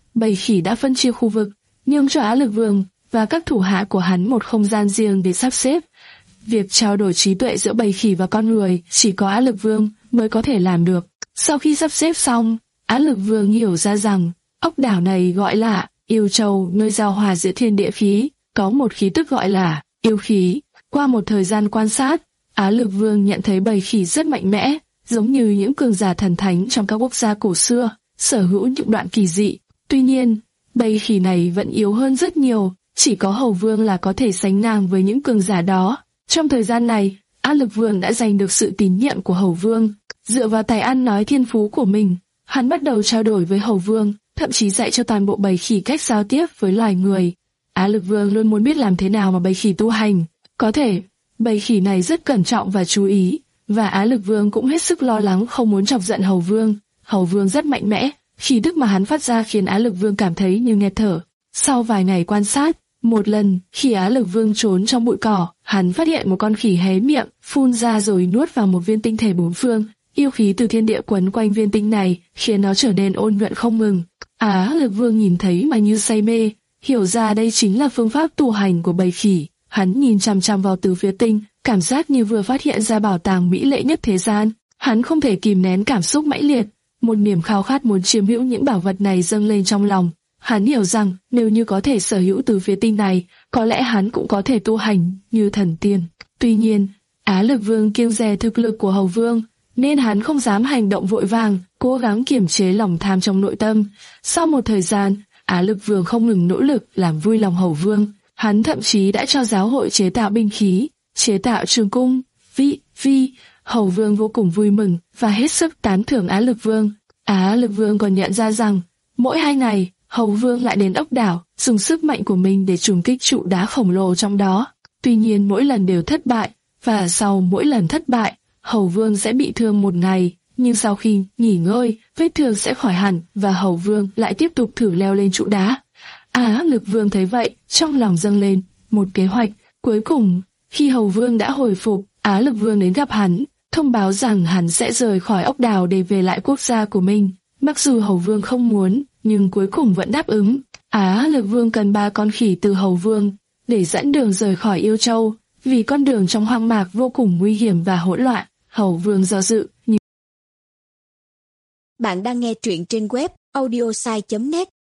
bầy khỉ đã phân chia khu vực, nhường cho Á Lực Vương và các thủ hạ của hắn một không gian riêng để sắp xếp. Việc trao đổi trí tuệ giữa bầy khỉ và con người chỉ có Á Lực Vương mới có thể làm được. Sau khi sắp xếp xong, Á Lực Vương hiểu ra rằng ốc đảo này gọi là Yêu Châu, nơi giao hòa giữa thiên địa khí, có một khí tức gọi là yêu khí. Qua một thời gian quan sát, Á Lực Vương nhận thấy bầy khỉ rất mạnh mẽ, giống như những cường giả thần thánh trong các quốc gia cổ xưa, sở hữu những đoạn kỳ dị. Tuy nhiên, bầy khỉ này vẫn yếu hơn rất nhiều, chỉ có Hầu Vương là có thể sánh ngang với những cường giả đó. Trong thời gian này, Á Lực Vương đã giành được sự tín nhiệm của Hầu Vương. Dựa vào tài ăn nói thiên phú của mình, hắn bắt đầu trao đổi với Hầu Vương, thậm chí dạy cho toàn bộ bầy khỉ cách giao tiếp với loài người. Á Lực Vương luôn muốn biết làm thế nào mà bầy khỉ tu hành. Có thể, bầy khỉ này rất cẩn trọng và chú ý, và Á Lực Vương cũng hết sức lo lắng không muốn chọc giận Hầu Vương. Hầu Vương rất mạnh mẽ, khí tức mà hắn phát ra khiến Á Lực Vương cảm thấy như nghẹt thở. Sau vài ngày quan sát, một lần, khi Á Lực Vương trốn trong bụi cỏ, hắn phát hiện một con khỉ hé miệng, phun ra rồi nuốt vào một viên tinh thể bốn phương. Yêu khí từ thiên địa quấn quanh viên tinh này, khiến nó trở nên ôn nhuận không ngừng. Á Lực Vương nhìn thấy mà như say mê, hiểu ra đây chính là phương pháp tu hành của bầy khỉ. Hắn nhìn chằm chằm vào từ phía tinh, cảm giác như vừa phát hiện ra bảo tàng mỹ lệ nhất thế gian. Hắn không thể kìm nén cảm xúc mãnh liệt, một niềm khao khát muốn chiếm hữu những bảo vật này dâng lên trong lòng. Hắn hiểu rằng nếu như có thể sở hữu từ phía tinh này, có lẽ hắn cũng có thể tu hành như thần tiên. Tuy nhiên, Á Lực Vương kiêng dè thực lực của Hầu Vương, nên hắn không dám hành động vội vàng, cố gắng kiềm chế lòng tham trong nội tâm. Sau một thời gian, Á Lực Vương không ngừng nỗ lực làm vui lòng Hầu Vương. Hắn thậm chí đã cho giáo hội chế tạo binh khí, chế tạo trường cung, vị, vi. Hầu Vương vô cùng vui mừng và hết sức tán thưởng Á Lực Vương. Á Lực Vương còn nhận ra rằng, mỗi hai ngày, Hầu Vương lại đến ốc đảo, dùng sức mạnh của mình để trùng kích trụ đá khổng lồ trong đó. Tuy nhiên mỗi lần đều thất bại, và sau mỗi lần thất bại, Hầu Vương sẽ bị thương một ngày. Nhưng sau khi nghỉ ngơi, vết thương sẽ khỏi hẳn và Hầu Vương lại tiếp tục thử leo lên trụ đá. Á Lực Vương thấy vậy, trong lòng dâng lên một kế hoạch. Cuối cùng, khi Hầu Vương đã hồi phục, Á Lực Vương đến gặp hắn, thông báo rằng hắn sẽ rời khỏi ốc đảo để về lại quốc gia của mình. Mặc dù Hầu Vương không muốn, nhưng cuối cùng vẫn đáp ứng. Á Lực Vương cần ba con khỉ từ Hầu Vương để dẫn đường rời khỏi Yêu Châu, vì con đường trong hoang mạc vô cùng nguy hiểm và hỗn loạn. Hầu Vương do dự. Nhưng... Bạn đang nghe truyện trên web audiosai chấm net.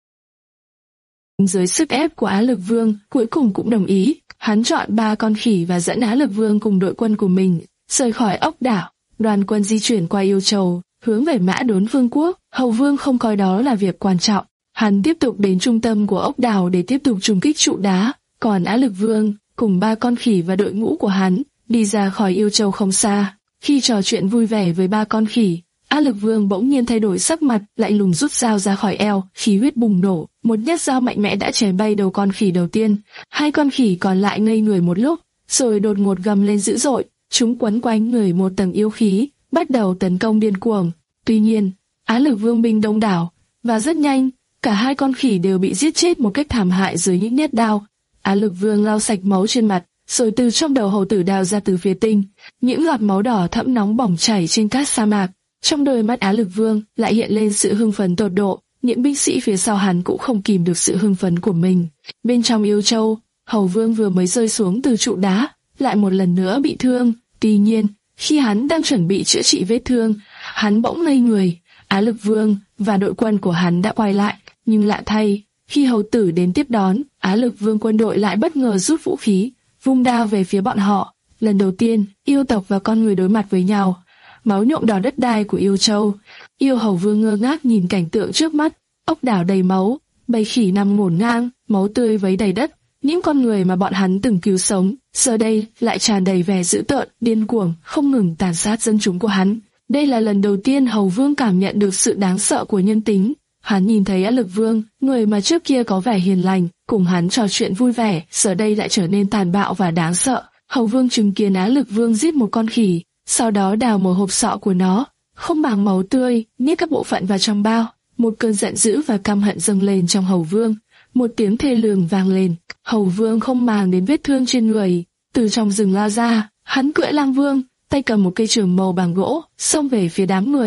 Dưới sức ép của Á Lực Vương, cuối cùng cũng đồng ý. Hắn chọn ba con khỉ và dẫn Á Lực Vương cùng đội quân của mình rời khỏi ốc đảo. Đoàn quân di chuyển qua Yêu Châu, hướng về Mã Đốn Vương quốc. Hầu Vương không coi đó là việc quan trọng. Hắn tiếp tục đến trung tâm của ốc đảo để tiếp tục trùng kích trụ đá. Còn Á Lực Vương cùng ba con khỉ và đội ngũ của hắn đi ra khỏi Yêu Châu không xa. Khi trò chuyện vui vẻ với ba con khỉ, Á Lực Vương bỗng nhiên thay đổi sắc mặt, lạnh lùng rút dao ra khỏi eo, khí huyết bùng nổ, một nhát dao mạnh mẽ đã chém bay đầu con khỉ đầu tiên. Hai con khỉ còn lại ngây người một lúc, rồi đột ngột gầm lên dữ dội, chúng quấn quanh người một tầng yêu khí, bắt đầu tấn công điên cuồng. Tuy nhiên, Á Lực Vương binh đông đảo, và rất nhanh, cả hai con khỉ đều bị giết chết một cách thảm hại dưới những nhát đao. Á Lực Vương lau sạch máu trên mặt, rồi từ trong đầu hầu tử đào ra từ phía tinh, những giọt máu đỏ thẫm nóng bỏng chảy trên cát sa mạc. Trong đôi mắt Á Lực Vương lại hiện lên sự hưng phấn tột độ, những binh sĩ phía sau hắn cũng không kìm được sự hưng phấn của mình. Bên trong Yêu Châu, Hầu Vương vừa mới rơi xuống từ trụ đá, lại một lần nữa bị thương. Tuy nhiên, khi hắn đang chuẩn bị chữa trị vết thương, hắn bỗng ngây người. Á Lực Vương và đội quân của hắn đã quay lại, nhưng lạ thay, khi hầu tử đến tiếp đón, Á Lực Vương quân đội lại bất ngờ rút vũ khí, vung đao về phía bọn họ. Lần đầu tiên, yêu tộc và con người đối mặt với nhau. Máu nhuộm đỏ đất đai của Yêu Châu. Yêu Hầu Vương ngơ ngác nhìn cảnh tượng trước mắt, ốc đảo đầy máu, bầy khỉ nằm ngổn ngang, máu tươi vấy đầy đất. Những con người mà bọn hắn từng cứu sống, giờ đây lại tràn đầy vẻ dữ tợn, điên cuồng, không ngừng tàn sát dân chúng của hắn. Đây là lần đầu tiên Hầu Vương cảm nhận được sự đáng sợ của nhân tính. Hắn nhìn thấy Á Lực Vương, người mà trước kia có vẻ hiền lành, cùng hắn trò chuyện vui vẻ, giờ đây lại trở nên tàn bạo và đáng sợ. Hầu Vương chứng kiến Á Lực Vương giết một con khỉ, sau đó đào một hộp sọ của nó, không màng máu tươi, nhét các bộ phận vào trong bao. Một cơn giận dữ và căm hận dâng lên trong Hầu Vương. Một tiếng thê lương vang lên. Hầu Vương không màng đến vết thương trên người, từ trong rừng lao ra. Hắn cưỡi lang vương, tay cầm một cây trường màu bằng gỗ, xông về phía đám người.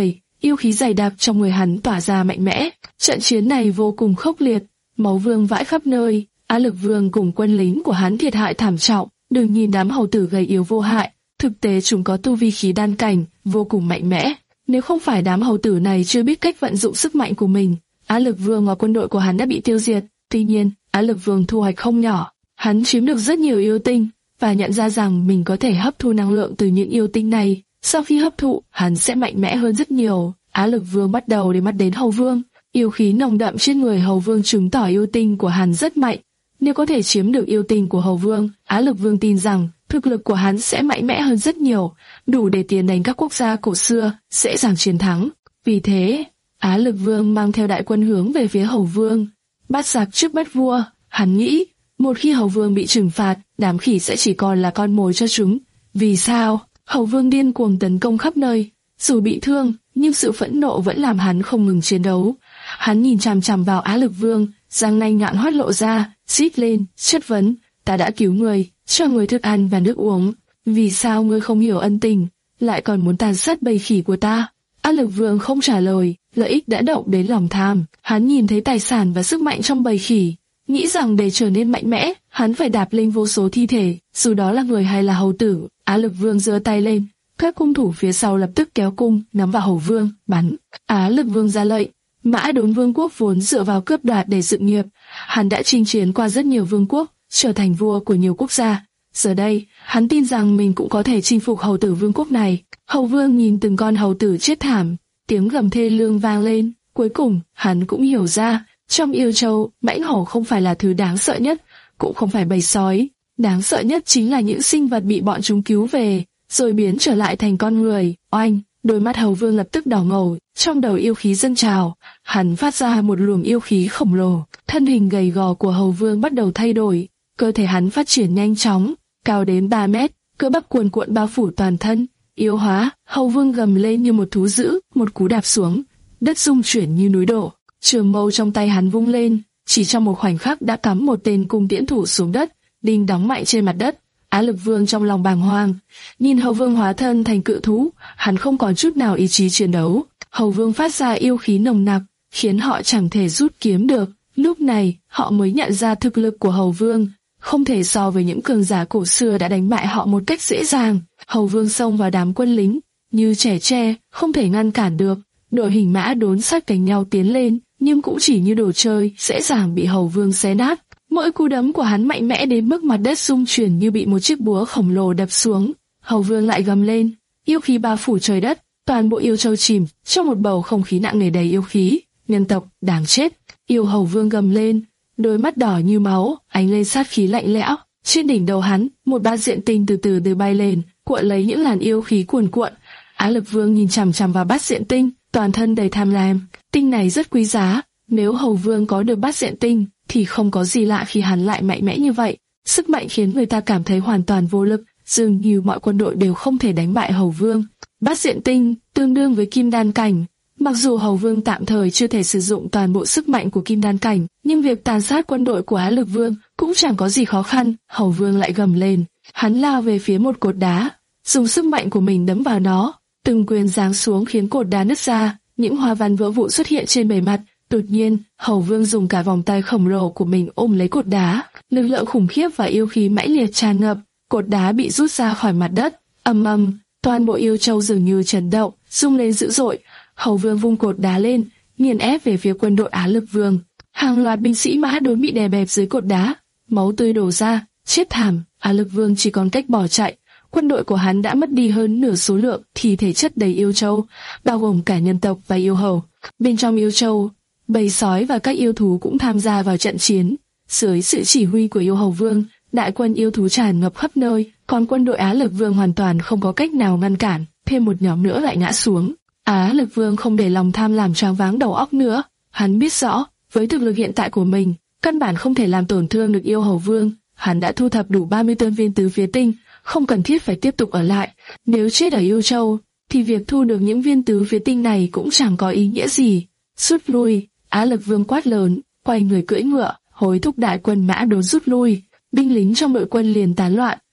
yêu khí dày đặc trong người hắn tỏa ra mạnh mẽ. Trận chiến này vô cùng khốc liệt, máu vương vãi khắp nơi. Á Lực Vương cùng quân lính của hắn thiệt hại thảm trọng. Đừng nhìn đám hầu tử gầy yếu vô hại, thực tế chúng có tu vi khí đan cảnh vô cùng mạnh mẽ. Nếu không phải đám hầu tử này chưa biết cách vận dụng sức mạnh của mình, Á Lực Vương và quân đội của hắn đã bị tiêu diệt. Tuy nhiên, Á Lực Vương thu hoạch không nhỏ. Hắn chiếm được rất nhiều yêu tinh và nhận ra rằng mình có thể hấp thu năng lượng từ những yêu tinh này. Sau khi hấp thụ, hắn sẽ mạnh mẽ hơn rất nhiều. Á Lực Vương bắt đầu để mắt đến Hầu Vương. Yêu khí nồng đậm trên người Hầu Vương chứng tỏ yêu tinh của hắn rất mạnh. Nếu có thể chiếm được yêu tinh của Hầu Vương, Á Lực Vương tin rằng thực lực của hắn sẽ mạnh mẽ hơn rất nhiều, đủ để tiến đánh các quốc gia cổ xưa, dễ dàng chiến thắng. Vì thế, Á Lực Vương mang theo đại quân hướng về phía Hầu Vương. Bắt giặc trước bắt vua, hắn nghĩ, một khi Hầu Vương bị trừng phạt, đám khỉ sẽ chỉ còn là con mồi cho chúng. Vì sao? Hầu Vương điên cuồng tấn công khắp nơi, dù bị thương, nhưng sự phẫn nộ vẫn làm hắn không ngừng chiến đấu. Hắn nhìn chằm chằm vào Á Lực Vương, răng nanh nhọn hoắt lộ ra, rít lên, chất vấn, ta đã cứu người, cho người thức ăn và nước uống, vì sao ngươi không hiểu ân tình, lại còn muốn tàn sát bầy khỉ của ta? Á Lực Vương không trả lời, lợi ích đã động đến lòng tham. Hắn nhìn thấy tài sản và sức mạnh trong bầy khỉ, nghĩ rằng để trở nên mạnh mẽ, hắn phải đạp lên vô số thi thể, dù đó là người hay là hầu tử. Á Lực Vương giơ tay lên, các cung thủ phía sau lập tức kéo cung, nắm vào Hầu Vương, bắn. Á Lực Vương ra lệnh. Mã Đốn Vương quốc vốn dựa vào cướp đoạt để dựng nghiệp, hắn đã chinh chiến qua rất nhiều vương quốc, trở thành vua của nhiều quốc gia. Giờ đây, hắn tin rằng mình cũng có thể chinh phục hầu tử vương quốc này. Hầu Vương nhìn từng con hầu tử chết thảm, tiếng gầm thê lương vang lên. Cuối cùng, hắn cũng hiểu ra, trong Yêu Châu, mãnh hổ không phải là thứ đáng sợ nhất, cũng không phải bầy sói. Đáng sợ nhất chính là những sinh vật bị bọn chúng cứu về, rồi biến trở lại thành con người. Oanh! Đôi mắt Hầu Vương lập tức đỏ ngầu, trong đầu yêu khí dâng trào, hắn phát ra một luồng yêu khí khổng lồ. Thân hình gầy gò của Hầu Vương bắt đầu thay đổi, cơ thể hắn phát triển nhanh chóng, cao đến ba mét, cơ bắp cuồn cuộn bao phủ toàn thân. Yêu hóa, Hầu Vương gầm lên như một thú dữ, một cú đạp xuống, đất rung chuyển như núi đổ. Trường mâu trong tay hắn vung lên, chỉ trong một khoảnh khắc đã cắm một tên cung tiễn thủ xuống đất, đinh đóng mạnh trên mặt đất. Á Lực Vương trong lòng bàng hoàng, nhìn Hầu Vương hóa thân thành cự thú, hắn không còn chút nào ý chí chiến đấu. Hầu Vương phát ra yêu khí nồng nặc, khiến họ chẳng thể rút kiếm được. Lúc này, họ mới nhận ra thực lực của Hầu Vương, không thể so với những cường giả cổ xưa đã đánh bại họ một cách dễ dàng. Hầu Vương xông vào đám quân lính, như trẻ tre, không thể ngăn cản được. Đội hình mã đốn sát cánh nhau tiến lên, nhưng cũng chỉ như đồ chơi, dễ dàng bị Hầu Vương xé nát. Mỗi cú đấm của hắn mạnh mẽ đến mức mặt đất rung chuyển như bị một chiếc búa khổng lồ đập xuống. Hầu Vương lại gầm lên, yêu khí bao phủ trời đất, toàn bộ Yêu Châu chìm trong một bầu không khí nặng nề đầy yêu khí. Nhân tộc đáng chết! Yêu Hầu Vương gầm lên, đôi mắt đỏ như máu, ánh lên sát khí lạnh lẽo. Trên đỉnh đầu hắn, một bát diện tinh từ từ từ bay lên, cuộn lấy những làn yêu khí cuồn cuộn. Á Lực Vương nhìn chằm chằm vào bát diện tinh, toàn thân đầy tham lam. Tinh này rất quý giá, nếu Hầu Vương có được bát diện tinh, thì không có gì lạ khi hắn lại mạnh mẽ như vậy. Sức mạnh khiến người ta cảm thấy hoàn toàn vô lực, dường như mọi quân đội đều không thể đánh bại Hầu Vương. Bát diện tinh tương đương với kim đan cảnh. Mặc dù Hầu Vương tạm thời chưa thể sử dụng toàn bộ sức mạnh của kim đan cảnh, nhưng việc tàn sát quân đội của Á Lực Vương cũng chẳng có gì khó khăn. Hầu Vương lại gầm lên, hắn lao về phía một cột đá, dùng sức mạnh của mình đấm vào nó. Từng quyền giáng xuống khiến cột đá nứt ra, những hoa văn vỡ vụn xuất hiện trên bề mặt. Đột nhiên, Hầu Vương dùng cả vòng tay khổng lồ của mình ôm lấy cột đá, lực lượng khủng khiếp và yêu khí mãnh liệt tràn ngập, cột đá bị rút ra khỏi mặt đất. Ầm ầm, toàn bộ Yêu Châu dường như chấn động, rung lên dữ dội. Hầu Vương vung cột đá lên, nghiền ép về phía quân đội Á Lực Vương. Hàng loạt binh sĩ Mã Đốn bị đè bẹp dưới cột đá, máu tươi đổ ra, chết thảm. Á Lực Vương chỉ còn cách bỏ chạy. Quân đội của hắn đã mất đi hơn nửa số lượng thi thể chất đầy Yêu Châu, bao gồm cả nhân tộc và yêu hầu. Bên trong Yêu Châu, bầy sói và các yêu thú cũng tham gia vào trận chiến. Dưới sự chỉ huy của Yêu Hầu Vương, đại quân yêu thú tràn ngập khắp nơi, còn quân đội Á Lực Vương hoàn toàn không có cách nào ngăn cản. Thêm một nhóm nữa lại ngã xuống. Á Lực Vương không để lòng tham làm choáng váng đầu óc nữa. Hắn biết rõ, với thực lực hiện tại của mình, căn bản không thể làm tổn thương được Yêu Hầu Vương. Hắn đã thu thập đủ ba mươi tên viên tứ phía tinh, không cần thiết phải tiếp tục ở lại. Nếu chết ở Yêu Châu, thì việc thu được những viên tứ phía tinh này cũng chẳng có ý nghĩa gì. Rút lui! Á Lực Vương quát lớn, quay người cưỡi ngựa, hối thúc đại quân Mã Đốn rút lui. Binh lính trong đội quân liền tán loạn,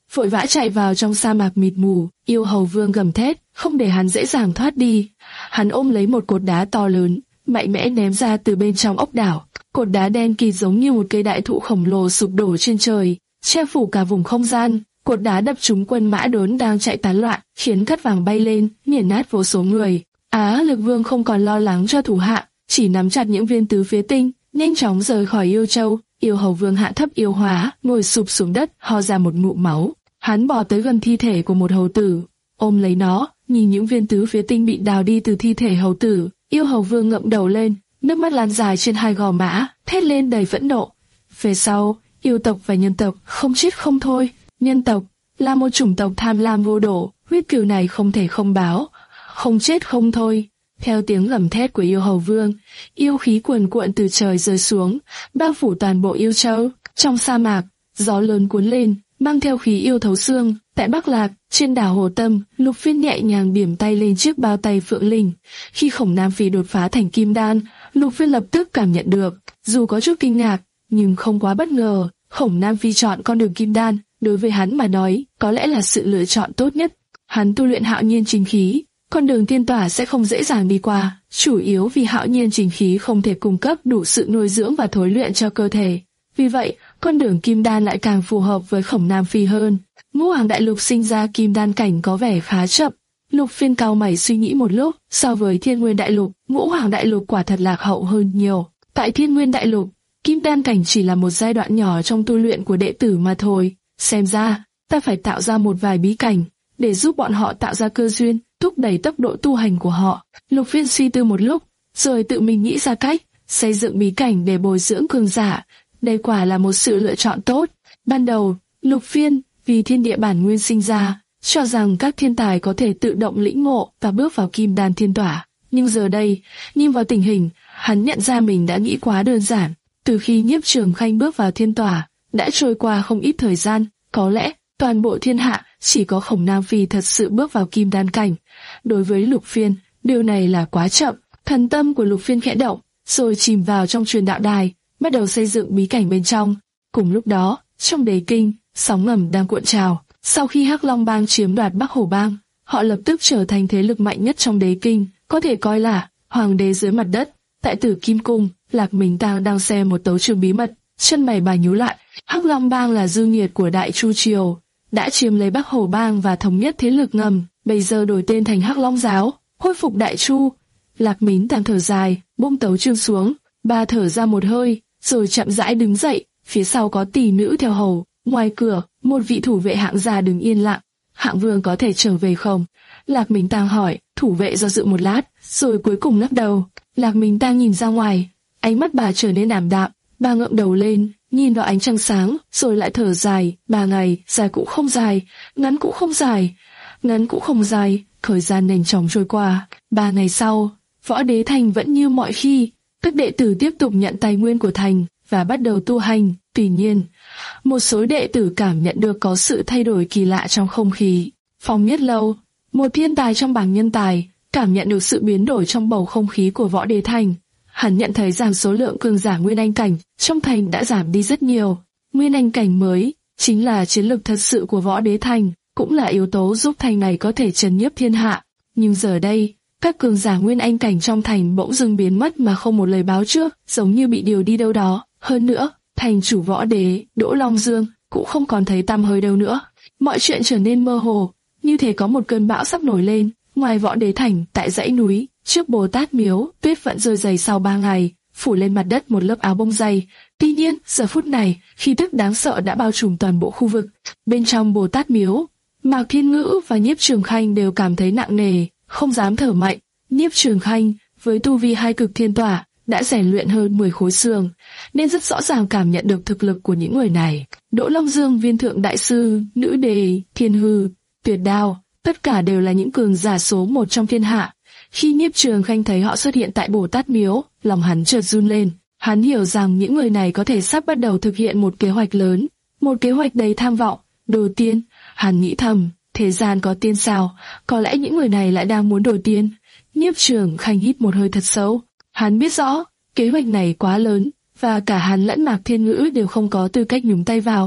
vội vã chạy vào trong sa mạc mịt mù. Yêu hầu vương gầm thét, không để hắn dễ dàng thoát đi. Hắn ôm lấy một cột đá to lớn, mạnh mẽ ném ra từ bên trong ốc đảo. Cột đá đen kịt giống như một cây đại thụ khổng lồ sụp đổ trên trời, che phủ cả vùng không gian. Cột đá đập trúng quân mã đốn đang chạy tán loạn, khiến cát vàng bay lên, nghiền nát vô số người. Á Lực Vương không còn lo lắng cho thủ hạ, chỉ nắm chặt những viên tứ phía tinh, nhanh chóng rời khỏi Yêu Châu. Yêu hầu vương hạ thấp yêu hóa, ngồi sụp xuống đất, ho ra một ngụm máu. Hắn bò tới gần thi thể của một hầu tử, ôm lấy nó, nhìn những viên tứ phía tinh bị đào đi từ thi thể hầu tử. Yêu hầu vương ngậm đầu lên, nước mắt lan dài trên hai gò má, thét lên đầy phẫn nộ. Về sau, yêu tộc và nhân tộc không chết không thôi. Nhân tộc là một chủng tộc tham lam vô độ, huyết cừu này không thể không báo, không chết không thôi. Theo tiếng gầm thét của yêu hầu vương, yêu khí cuồn cuộn từ trời rơi xuống, bao phủ toàn bộ Yêu Châu. Trong sa mạc, gió lớn cuốn lên, mang theo khí yêu thấu xương. Tại Bắc Lạc, trên đảo Hồ Tâm, Lục Phiên nhẹ nhàng điểm tay lên chiếc bao tay phượng linh. Khi Khổng Nam Phi đột phá thành kim đan, Lục Phiên lập tức cảm nhận được, dù có chút kinh ngạc, nhưng không quá bất ngờ. Khổng Nam Phi chọn con đường kim đan, đối với hắn mà nói, có lẽ là sự lựa chọn tốt nhất. Hắn tu luyện hạo nhiên chính khí, con đường thiên tỏa sẽ không dễ dàng đi qua, chủ yếu vì hạo nhiên chính khí không thể cung cấp đủ sự nuôi dưỡng và thối luyện cho cơ thể. Vì vậy, con đường kim đan lại càng phù hợp với Khổng Nam Phi hơn. Ngũ Hoàng Đại Lục sinh ra kim đan cảnh có vẻ khá chậm. Lục Phiên cau mày suy nghĩ một lúc, so với Thiên Nguyên Đại Lục, Ngũ Hoàng Đại Lục quả thật lạc hậu hơn nhiều. Tại Thiên Nguyên Đại Lục, kim đan cảnh chỉ là một giai đoạn nhỏ trong tu luyện của đệ tử mà thôi. Xem ra, ta phải tạo ra một vài bí cảnh, để giúp bọn họ tạo ra cơ duyên, thúc đẩy tốc độ tu hành của họ. Lục Phiên suy tư một lúc, rồi tự mình nghĩ ra cách, xây dựng bí cảnh để bồi dưỡng cường giả. Đây quả là một sự lựa chọn tốt. Ban đầu, Lục Phiên, vì thiên địa bản nguyên sinh ra, cho rằng các thiên tài có thể tự động lĩnh ngộ và bước vào kim đan thiên tỏa. Nhưng giờ đây, nhìn vào tình hình, hắn nhận ra mình đã nghĩ quá đơn giản. Từ khi Nhiếp Trường Khanh bước vào thiên tỏa, đã trôi qua không ít thời gian, có lẽ toàn bộ thiên hạ chỉ có Khổng Nam Phi thật sự bước vào kim đan cảnh. Đối với Lục Phiên, điều này là quá chậm. Thần tâm của Lục Phiên khẽ động, rồi chìm vào trong truyền đạo đài, bắt đầu xây dựng bí cảnh bên trong. Cùng lúc đó, trong đế kinh, sóng ngầm đang cuộn trào. Sau khi Hắc Long Bang chiếm đoạt Bắc Hổ Bang, họ lập tức trở thành thế lực mạnh nhất trong đế kinh, có thể coi là hoàng đế dưới mặt đất. Tại Tử Kim Cung, Lạc Minh Tang đang xem một tấu chương bí mật, chân mày bà nhíu lại. Hắc Long Bang là dư nghiệt của Đại Chu Triều, đã chiếm lấy Bắc Hổ Bang và thống nhất thế lực ngầm, bây giờ đổi tên thành Hắc Long Giáo, khôi phục Đại Chu. Lạc Minh Tang thở dài, buông tấu chương xuống, bà thở ra một hơi, rồi chậm rãi đứng dậy. Phía sau có tỷ nữ theo hầu. Ngoài cửa, một vị thủ vệ hạng gia đứng yên lặng. Hạng vương có thể trở về không? Lạc Minh Tang hỏi. Thủ vệ do dự một lát, rồi cuối cùng lắc đầu. Lạc Minh Tang nhìn ra ngoài, ánh mắt bà trở nên ảm đạm. Bà ngậm đầu lên, nhìn vào ánh trăng sáng, rồi lại thở dài. Ba ngày, dài cũng không dài, ngắn cũng không dài, ngắn cũng không dài. Thời gian nhanh chóng trôi qua. Ba ngày sau, Võ Đế Thành vẫn như mọi khi. Các đệ tử tiếp tục nhận tài nguyên của thành và bắt đầu tu hành. Tuy nhiên, một số đệ tử cảm nhận được có sự thay đổi kỳ lạ trong không khí. Phong Nhất Lâu, một thiên tài trong bảng nhân tài, cảm nhận được sự biến đổi trong bầu không khí của Võ Đế Thành. Hắn nhận thấy rằng số lượng cường giả Nguyên Anh cảnh trong thành đã giảm đi rất nhiều. Nguyên Anh cảnh mới chính là chiến lược thật sự của Võ Đế Thành, cũng là yếu tố giúp thành này có thể trấn nhiếp thiên hạ. Nhưng giờ đây, các cường giả Nguyên Anh cảnh trong thành bỗng dưng biến mất mà không một lời báo trước, giống như bị điều đi đâu đó. Hơn nữa, thành chủ Võ Đế, Đỗ Long Dương, cũng không còn thấy tăm hơi đâu nữa. Mọi chuyện trở nên mơ hồ, như thể có một cơn bão sắp nổi lên. Ngoài Võ Đế Thành, tại dãy núi, trước Bồ Tát Miếu, tuyết vẫn rơi dày sau ba ngày, phủ lên mặt đất một lớp áo bông dày. Tuy nhiên, giờ phút này, khí tức đáng sợ đã bao trùm toàn bộ khu vực. Bên trong Bồ Tát Miếu, Mạc Thiên Ngữ và Nhiếp Trường Khanh đều cảm thấy nặng nề, không dám thở mạnh. Nhiếp Trường Khanh, với tu vi hai cực thiên tỏa, đã rèn luyện hơn mười khối xương, nên rất rõ ràng cảm nhận được thực lực của những người này. Đỗ Long Dương, Viên Thượng Đại Sư, Nữ Đề, Thiên Hư, Tuyệt Đao, tất cả đều là những cường giả số một trong thiên hạ. Khi Nhiếp Trường Khanh thấy họ xuất hiện tại Bồ Tát Miếu, lòng hắn chợt run lên. Hắn hiểu rằng những người này có thể sắp bắt đầu thực hiện một kế hoạch lớn, một kế hoạch đầy tham vọng. Đồ tiên, hắn nghĩ thầm, thế gian có tiên sao? Có lẽ những người này lại đang muốn đồ tiên. Nhiếp Trường Khanh hít một hơi thật sâu. Hắn biết rõ, kế hoạch này quá lớn, và cả hắn lẫn Mạc Thiên Ngữ đều không có tư cách nhúng tay vào.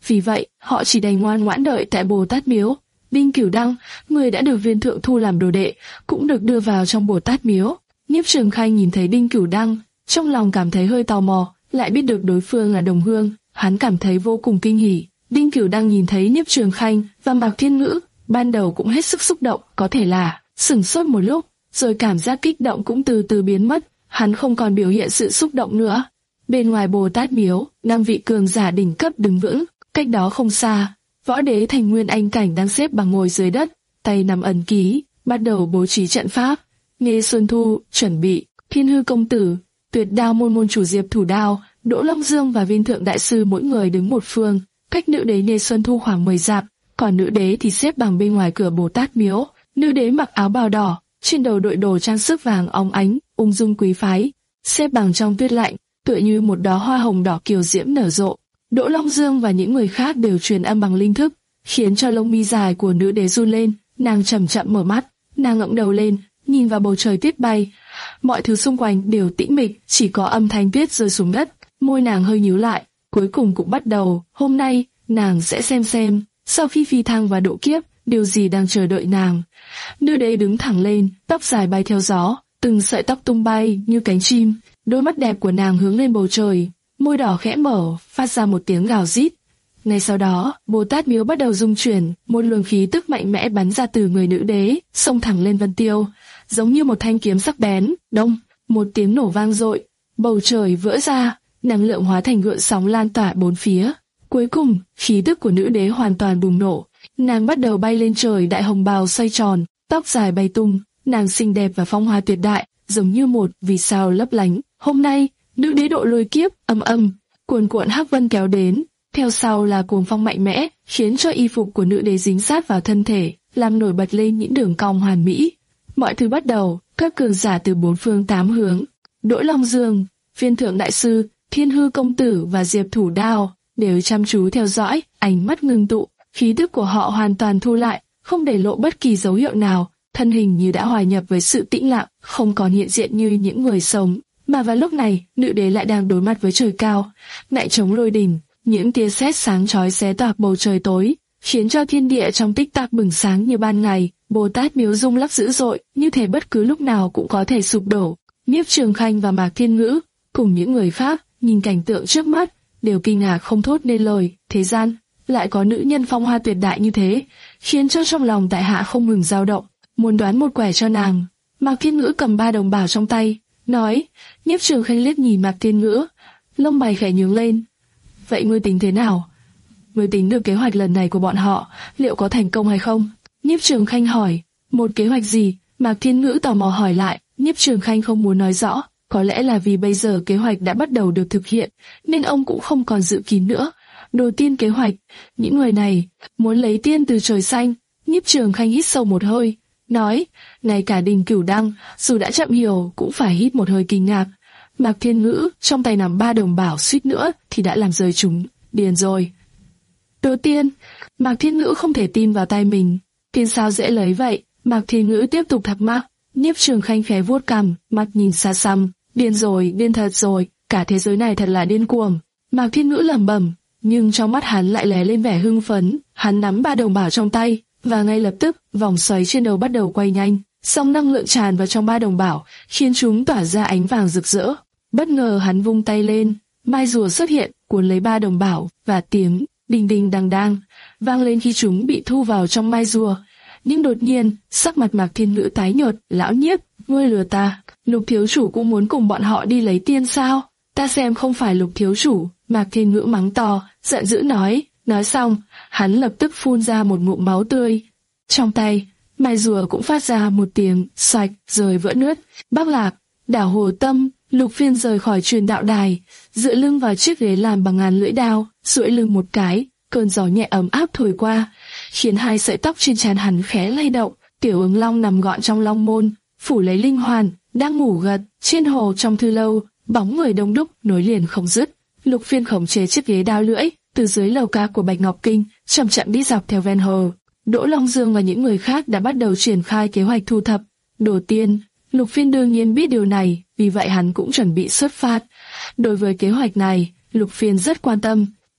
vì vậy họ chỉ đành ngoan ngoãn đợi tại Bồ Tát miếu. Đinh Cửu Đăng, người đã được viên thượng thu làm đồ đệ, cũng được đưa vào trong Bồ Tát miếu. Nhiếp Trường Khanh nhìn thấy Đinh Cửu Đăng, trong lòng cảm thấy hơi tò mò, lại biết được đối phương là đồng hương, hắn cảm thấy vô cùng kinh hỉ. Đinh Cửu Đăng nhìn thấy Nhiếp Trường Khanh và Mạc Thiên Ngữ, ban đầu cũng hết sức xúc động, có thể là sửng sốt một lúc, rồi cảm giác kích động cũng từ từ biến mất, hắn không còn biểu hiện sự xúc động nữa. Bên ngoài Bồ Tát miếu, năm vị cường giả đỉnh cấp đứng vững, cách đó không xa, Võ Đế Thành Nguyên Anh Cảnh đang xếp bằng ngồi dưới đất, tay nắm ấn ký, bắt đầu bố trí trận pháp. Nghê Xuân Thu chuẩn bị, Thiên Hư Công Tử, Tuyệt Đao môn môn chủ Diệp Thủ Đao, Đỗ Long Dương và Viên Thượng Đại Sư mỗi người đứng một phương, cách nữ đế Nghê Xuân Thu khoảng mười dặm, còn nữ đế thì xếp bằng bên ngoài cửa Bồ Tát miếu. Nữ đế mặc áo bào đỏ, trên đầu đội đồ trang sức vàng óng ánh, ung dung quý phái, xếp bằng trong tuyết lạnh, tựa như một đóa hoa hồng đỏ kiều diễm nở rộ. Đỗ Long Dương và những người khác đều truyền âm bằng linh thức, khiến cho lông mi dài của nữ đế run lên. Nàng chậm chậm mở mắt, nàng ngẩng đầu lên, nhìn vào bầu trời tuyết bay. Mọi thứ xung quanh đều tĩnh mịch, chỉ có âm thanh tuyết rơi xuống đất. Môi nàng hơi nhíu lại, cuối cùng cũng bắt đầu. Hôm nay, nàng sẽ xem xem, sau khi phi thăng và độ kiếp, điều gì đang chờ đợi nàng. Nữ đế đứng thẳng lên, tóc dài bay theo gió, từng sợi tóc tung bay như cánh chim. Đôi mắt đẹp của nàng hướng lên bầu trời, môi đỏ khẽ mở, phát ra một tiếng gào rít. Ngay sau đó, Bồ Tát miếu bắt đầu rung chuyển, một luồng khí tức mạnh mẽ bắn ra từ người nữ đế, xông thẳng lên Vân Tiêu, giống như một thanh kiếm sắc bén. Đông, một tiếng nổ vang dội, bầu trời vỡ ra, năng lượng hóa thành gợn sóng lan tỏa bốn phía. Cuối cùng, khí tức của nữ đế hoàn toàn bùng nổ, nàng bắt đầu bay lên trời, đại hồng bào xoay tròn, tóc dài bay tung, nàng xinh đẹp và phong hoa tuyệt đại, giống như một vì sao lấp lánh. Hôm nay, nữ đế độ lôi kiếp, âm âm, cuồn cuộn hắc vân kéo đến, theo sau là cuồng phong mạnh mẽ, khiến cho y phục của nữ đế dính sát vào thân thể, làm nổi bật lên những đường cong hoàn mỹ. Mọi thứ bắt đầu, các cường giả từ bốn phương tám hướng, Đỗ Long Dương, Viên Thượng Đại Sư, Thiên Hư Công Tử và Diệp Thủ Đao đều chăm chú theo dõi, ánh mắt ngưng tụ, khí tức của họ hoàn toàn thu lại, không để lộ bất kỳ dấu hiệu nào, thân hình như đã hòa nhập với sự tĩnh lặng, không còn hiện diện như những người sống. Mà vào lúc này, nữ đế lại đang đối mặt với trời cao, lại chống lôi đình, những tia sét sáng chói xé toạc bầu trời tối, khiến cho thiên địa trong tích tắc bừng sáng như ban ngày. Bồ Tát miếu rung lắc dữ dội, như thể bất cứ lúc nào cũng có thể sụp đổ. Nhiếp Trường Khanh và Mạc Thiên Ngữ cùng những người khác nhìn cảnh tượng trước mắt, đều kinh ngạc không thốt nên lời. Thế gian lại có nữ nhân phong hoa tuyệt đại như thế, khiến cho trong lòng tại hạ không ngừng dao động, muốn đoán một quẻ cho nàng. Mạc Thiên Ngữ cầm ba đồng bào trong tay, nói. Nhiếp Trường Khanh liếc nhìn Mạc Thiên Ngữ, lông mày khẽ nhướng lên. Vậy ngươi tính thế nào? Ngươi tính được kế hoạch lần này của bọn họ, liệu có thành công hay không? Nhiếp Trường Khanh hỏi. Một kế hoạch gì? Mạc Thiên Ngữ tò mò hỏi lại. Nhiếp Trường Khanh không muốn nói rõ, có lẽ là vì bây giờ kế hoạch đã bắt đầu được thực hiện, nên ông cũng không còn dự kín nữa. Đầu tiên kế hoạch, những người này muốn lấy tiên từ trời xanh. Nhiếp Trường Khanh hít sâu một hơi, nói, ngay cả Đinh Cửu Đăng, dù đã chậm hiểu cũng phải hít một hơi kinh ngạc. Mạc Thiên Ngữ trong tay nắm ba đồng bảo, suýt nữa thì đã làm rơi chúng. Điên rồi. Đầu tiên, Mạc Thiên Ngữ không thể tin vào tay mình. Tiên sao dễ lấy vậy? Mạc Thiên Ngữ tiếp tục thắc mắc. Nhiếp Trường Khanh khẽ vuốt cằm, mắt nhìn xa xăm. Điên rồi, điên thật rồi, cả thế giới này thật là điên cuồng. Mạc Thiên Ngữ lẩm bẩm, nhưng trong mắt hắn lại lóe lên vẻ hưng phấn. Hắn nắm ba đồng bảo trong tay, và ngay lập tức vòng xoáy trên đầu bắt đầu quay nhanh. Sóng năng lượng tràn vào trong ba đồng bảo, khiến chúng tỏa ra ánh vàng rực rỡ. Bất ngờ hắn vung tay lên, mai rùa xuất hiện, cuốn lấy ba đồng bảo, và tiếng đinh đinh đang đang vang lên khi chúng bị thu vào trong mai rùa. Nhưng đột nhiên, sắc mặt Mạc Thiên Ngữ tái nhợt. Lão Nhiếp, ngươi lừa ta. Lục thiếu chủ cũng muốn cùng bọn họ đi lấy tiên sao? Ta xem không phải Lục thiếu chủ. Mạc Thiên Ngữ mắng to, giận dữ nói. Nói xong, hắn lập tức phun ra một ngụm máu tươi. Trong tay, mai rùa cũng phát ra một tiếng xoạch rồi vỡ nứt. Bắc Lạc, đảo Hồ Tâm. Lục Phiên rời khỏi truyền đạo đài, dựa lưng vào chiếc ghế làm bằng ngàn lưỡi đao, duỗi lưng một cái, cơn gió nhẹ ấm áp thổi qua, khiến hai sợi tóc trên trán hắn khẽ lay động. Tiểu Ứng Long nằm gọn trong long môn, phủ lấy linh hoàn, đang ngủ gật. Trên hồ trong thư lâu, bóng người đông đúc nối liền không dứt. Lục Phiên khống chế chiếc ghế đao lưỡi, từ dưới lầu ca của Bạch Ngọc Kinh, chậm chậm đi dọc theo ven hồ. Đỗ Long Dương và những người khác đã bắt đầu triển khai kế hoạch thu thập đồ tiên. Lục Phiên đương nhiên biết điều này, vì vậy hắn cũng chuẩn bị xuất phát. Đối với kế hoạch này, Lục Phiên rất quan tâm,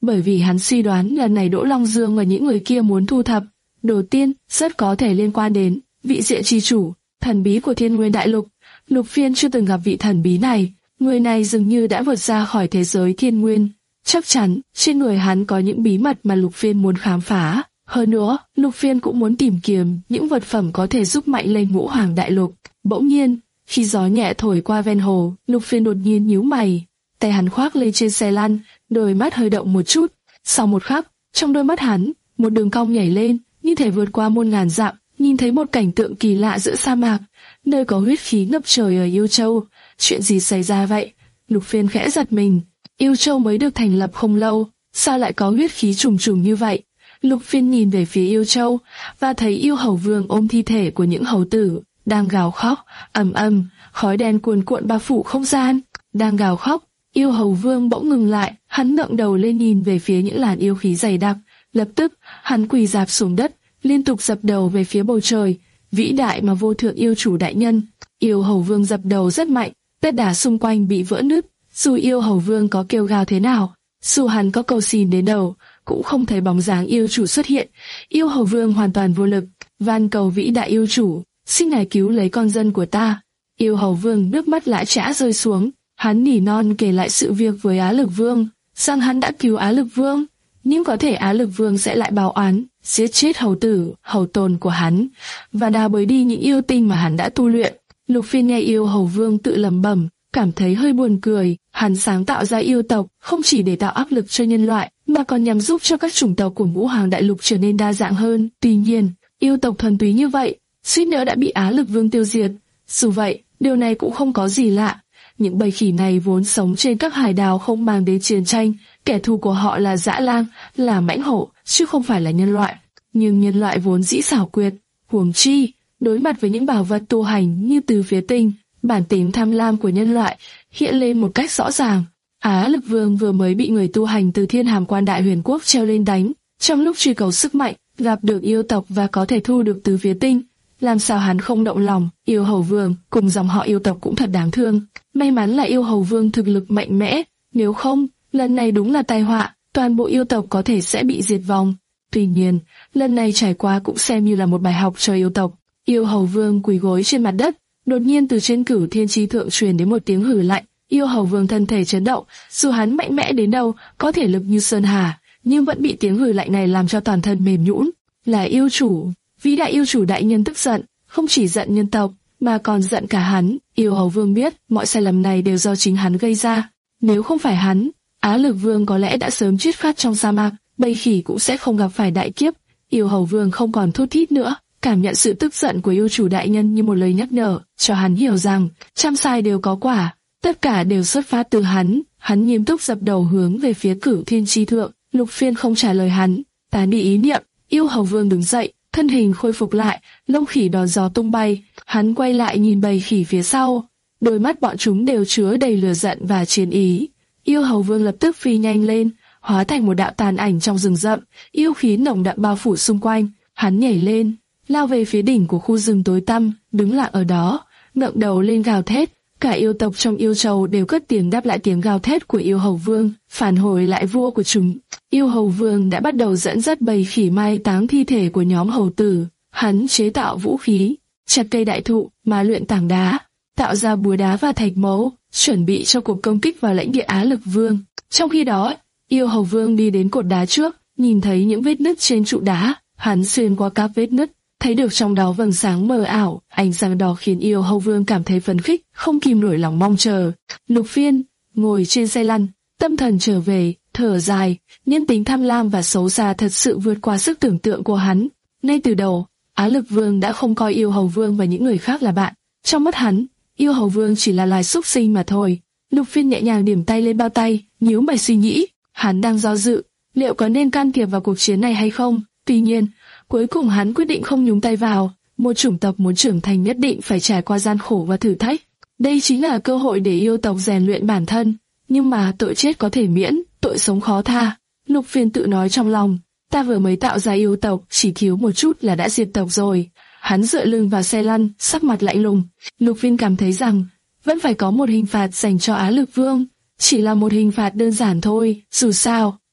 bởi vì hắn suy đoán lần này Đỗ Long Dương và những người kia muốn thu thập đồ tiên rất có thể liên quan đến vị diện chi chủ, thần bí của Thiên Nguyên Đại Lục. Lục Phiên chưa từng gặp vị thần bí này, người này dường như đã vượt ra khỏi thế giới Thiên Nguyên. Chắc chắn trên người hắn có những bí mật mà Lục Phiên muốn khám phá. Hơn nữa, Lục Phiên cũng muốn tìm kiếm những vật phẩm có thể giúp mạnh lên Ngũ Hoàng Đại Lục. Bỗng nhiên, khi gió nhẹ thổi qua ven hồ, Lục Phiên đột nhiên nhíu mày, tay hắn khoác lên trên xe lăn, đôi mắt hơi động một chút. Sau một khắc, trong đôi mắt hắn, một đường cong nhảy lên, như thể vượt qua muôn ngàn dặm, nhìn thấy một cảnh tượng kỳ lạ giữa sa mạc, nơi có huyết khí ngập trời ở Yêu Châu. Chuyện gì xảy ra vậy? Lục Phiên khẽ giật mình. Yêu Châu mới được thành lập không lâu, sao lại có huyết khí trùng trùng như vậy? Lục Phiên nhìn về phía Yêu Châu và thấy Yêu Hầu Vương ôm thi thể của những hầu tử đang gào khóc, ầm ầm, khói đen cuồn cuộn bao phủ không gian. Đang gào khóc, Yêu Hầu Vương bỗng ngừng lại, hắn ngẩng đầu lên nhìn về phía những làn yêu khí dày đặc. Lập tức, hắn quỳ rạp xuống đất, liên tục dập đầu về phía bầu trời. Vĩ đại mà vô thượng yêu chủ đại nhân. Yêu Hầu Vương dập đầu rất mạnh, tất đá xung quanh bị vỡ nứt. Dù Yêu Hầu Vương có kêu gào thế nào, dù hắn có cầu xin đến đầu, cũng không thấy bóng dáng yêu chủ xuất hiện. Yêu Hầu Vương hoàn toàn vô lực, van cầu vĩ đại yêu chủ, xin ngài cứu lấy con dân của ta. Yêu Hầu Vương nước mắt lã chã rơi xuống, hắn nỉ non kể lại sự việc với Á Lực Vương, rằng hắn đã cứu Á Lực Vương, nhưng có thể Á Lực Vương sẽ lại báo oán, giết chết hầu tử, hầu tồn của hắn, và đào bới đi những yêu tinh mà hắn đã tu luyện. Lục Phiên nghe Yêu Hầu Vương tự lẩm bẩm, cảm thấy hơi buồn cười. Hắn sáng tạo ra yêu tộc không chỉ để tạo áp lực cho nhân loại, mà còn nhằm giúp cho các chủng tộc của Ngũ Hoàng Đại Lục trở nên đa dạng hơn. Tuy nhiên, yêu tộc thuần túy như vậy, suýt nữa đã bị Á Lực Vương tiêu diệt. Dù vậy, điều này cũng không có gì lạ. Những bầy khỉ này vốn sống trên các hải đảo không mang đến chiến tranh, kẻ thù của họ là dã lang, là mãnh hổ, chứ không phải là nhân loại. Nhưng nhân loại vốn dĩ xảo quyệt, huống chi đối mặt với những bảo vật tu hành như Từ Phía Tinh, bản tính tham lam của nhân loại hiện lên một cách rõ ràng. Á Lực Vương vừa mới bị người tu hành từ Thiên Hàm Quan Đại Huyền Quốc treo lên đánh, trong lúc truy cầu sức mạnh, gặp được yêu tộc và có thể thu được Từ Phía Tinh, làm sao hắn không động lòng? Yêu Hầu Vương cùng dòng họ yêu tộc cũng thật đáng thương. May mắn là Yêu Hầu Vương thực lực mạnh mẽ, nếu không, lần này đúng là tai họa, toàn bộ yêu tộc có thể sẽ bị diệt vong. Tuy nhiên, lần này trải qua cũng xem như là một bài học cho yêu tộc. Yêu Hầu Vương quỳ gối trên mặt đất, đột nhiên từ trên Cửu Thiên Chi Thượng truyền đến một tiếng hử lạnh. Yêu Hầu Vương thân thể chấn động, dù hắn mạnh mẽ đến đâu, có thể lực như sơn hà, nhưng vẫn bị tiếng hử lạnh này làm cho toàn thân mềm nhũn. Là yêu chủ, vĩ đại yêu chủ đại nhân tức giận, không chỉ giận nhân tộc, mà còn giận cả hắn. Yêu Hầu Vương biết mọi sai lầm này đều do chính hắn gây ra. Nếu không phải hắn, Á Lực Vương có lẽ đã sớm chết khát trong sa mạc, bầy khỉ cũng sẽ không gặp phải đại kiếp. Yêu Hầu Vương không còn thút thít nữa, cảm nhận sự tức giận của yêu chủ đại nhân như một lời nhắc nhở, cho hắn hiểu rằng trăm sai đều có quả, tất cả đều xuất phát từ hắn. Hắn nghiêm túc dập đầu hướng về phía Cửu Thiên Chi Thượng. Lục Phiên không trả lời hắn, tán đi ý niệm. Yêu Hầu Vương đứng dậy, thân hình khôi phục lại, lông khỉ đón gió tung bay. Hắn quay lại nhìn bầy khỉ phía sau, đôi mắt bọn chúng đều chứa đầy lửa giận và chiến ý. Yêu Hầu Vương lập tức phi nhanh lên, hóa thành một đạo tàn ảnh trong rừng rậm, yêu khí nồng đậm bao phủ xung quanh. Hắn nhảy lên, lao về phía đỉnh của khu rừng tối tăm, đứng lặng ở đó, ngẩng đầu lên gào thét. Cả yêu tộc trong Yêu Châu đều cất tiếng đáp lại tiếng gào thét của Yêu Hầu Vương, phản hồi lại vua của chúng. Yêu Hầu Vương đã bắt đầu dẫn dắt bầy khỉ mai táng thi thể của nhóm hầu tử. Hắn chế tạo vũ khí, chặt cây đại thụ, mà luyện tảng đá, tạo ra búa đá và thạch mẫu, chuẩn bị cho cuộc công kích vào lãnh địa Á Lực Vương. Trong khi đó, Yêu Hầu Vương đi đến cột đá trước, nhìn thấy những vết nứt trên trụ đá. Hắn xuyên qua các vết nứt, thấy được trong đó vầng sáng mờ ảo, ánh sáng đỏ khiến Yêu Hầu Vương cảm thấy phấn khích, không kìm nổi lòng mong chờ. Lục Phiên ngồi trên xe lăn, tâm thần trở về, thở dài, nhân tính tham lam và xấu xa thật sự vượt qua sức tưởng tượng của hắn. Ngay từ đầu, Á Lực Vương đã không coi Yêu Hầu Vương và những người khác là bạn. Trong mắt hắn, Yêu Hầu Vương chỉ là loài súc sinh mà thôi. Lục Phiên nhẹ nhàng điểm tay lên bao tay, nhíu mày suy nghĩ. Hắn đang do dự, liệu có nên can thiệp vào cuộc chiến này hay không? Tuy nhiên, cuối cùng hắn quyết định không nhúng tay vào. Một chủng tộc muốn trưởng thành nhất định phải trải qua gian khổ và thử thách. Đây chính là cơ hội để yêu tộc rèn luyện bản thân. Nhưng mà tội chết có thể miễn, tội sống khó tha. Lục Phiên tự nói trong lòng, ta vừa mới tạo ra yêu tộc, chỉ thiếu một chút là đã diệt tộc rồi. Hắn dựa lưng vào xe lăn, sắc mặt lạnh lùng. Lục Phiên cảm thấy rằng vẫn phải có một hình phạt dành cho Á Lực Vương, chỉ là một hình phạt đơn giản thôi. Dù sao,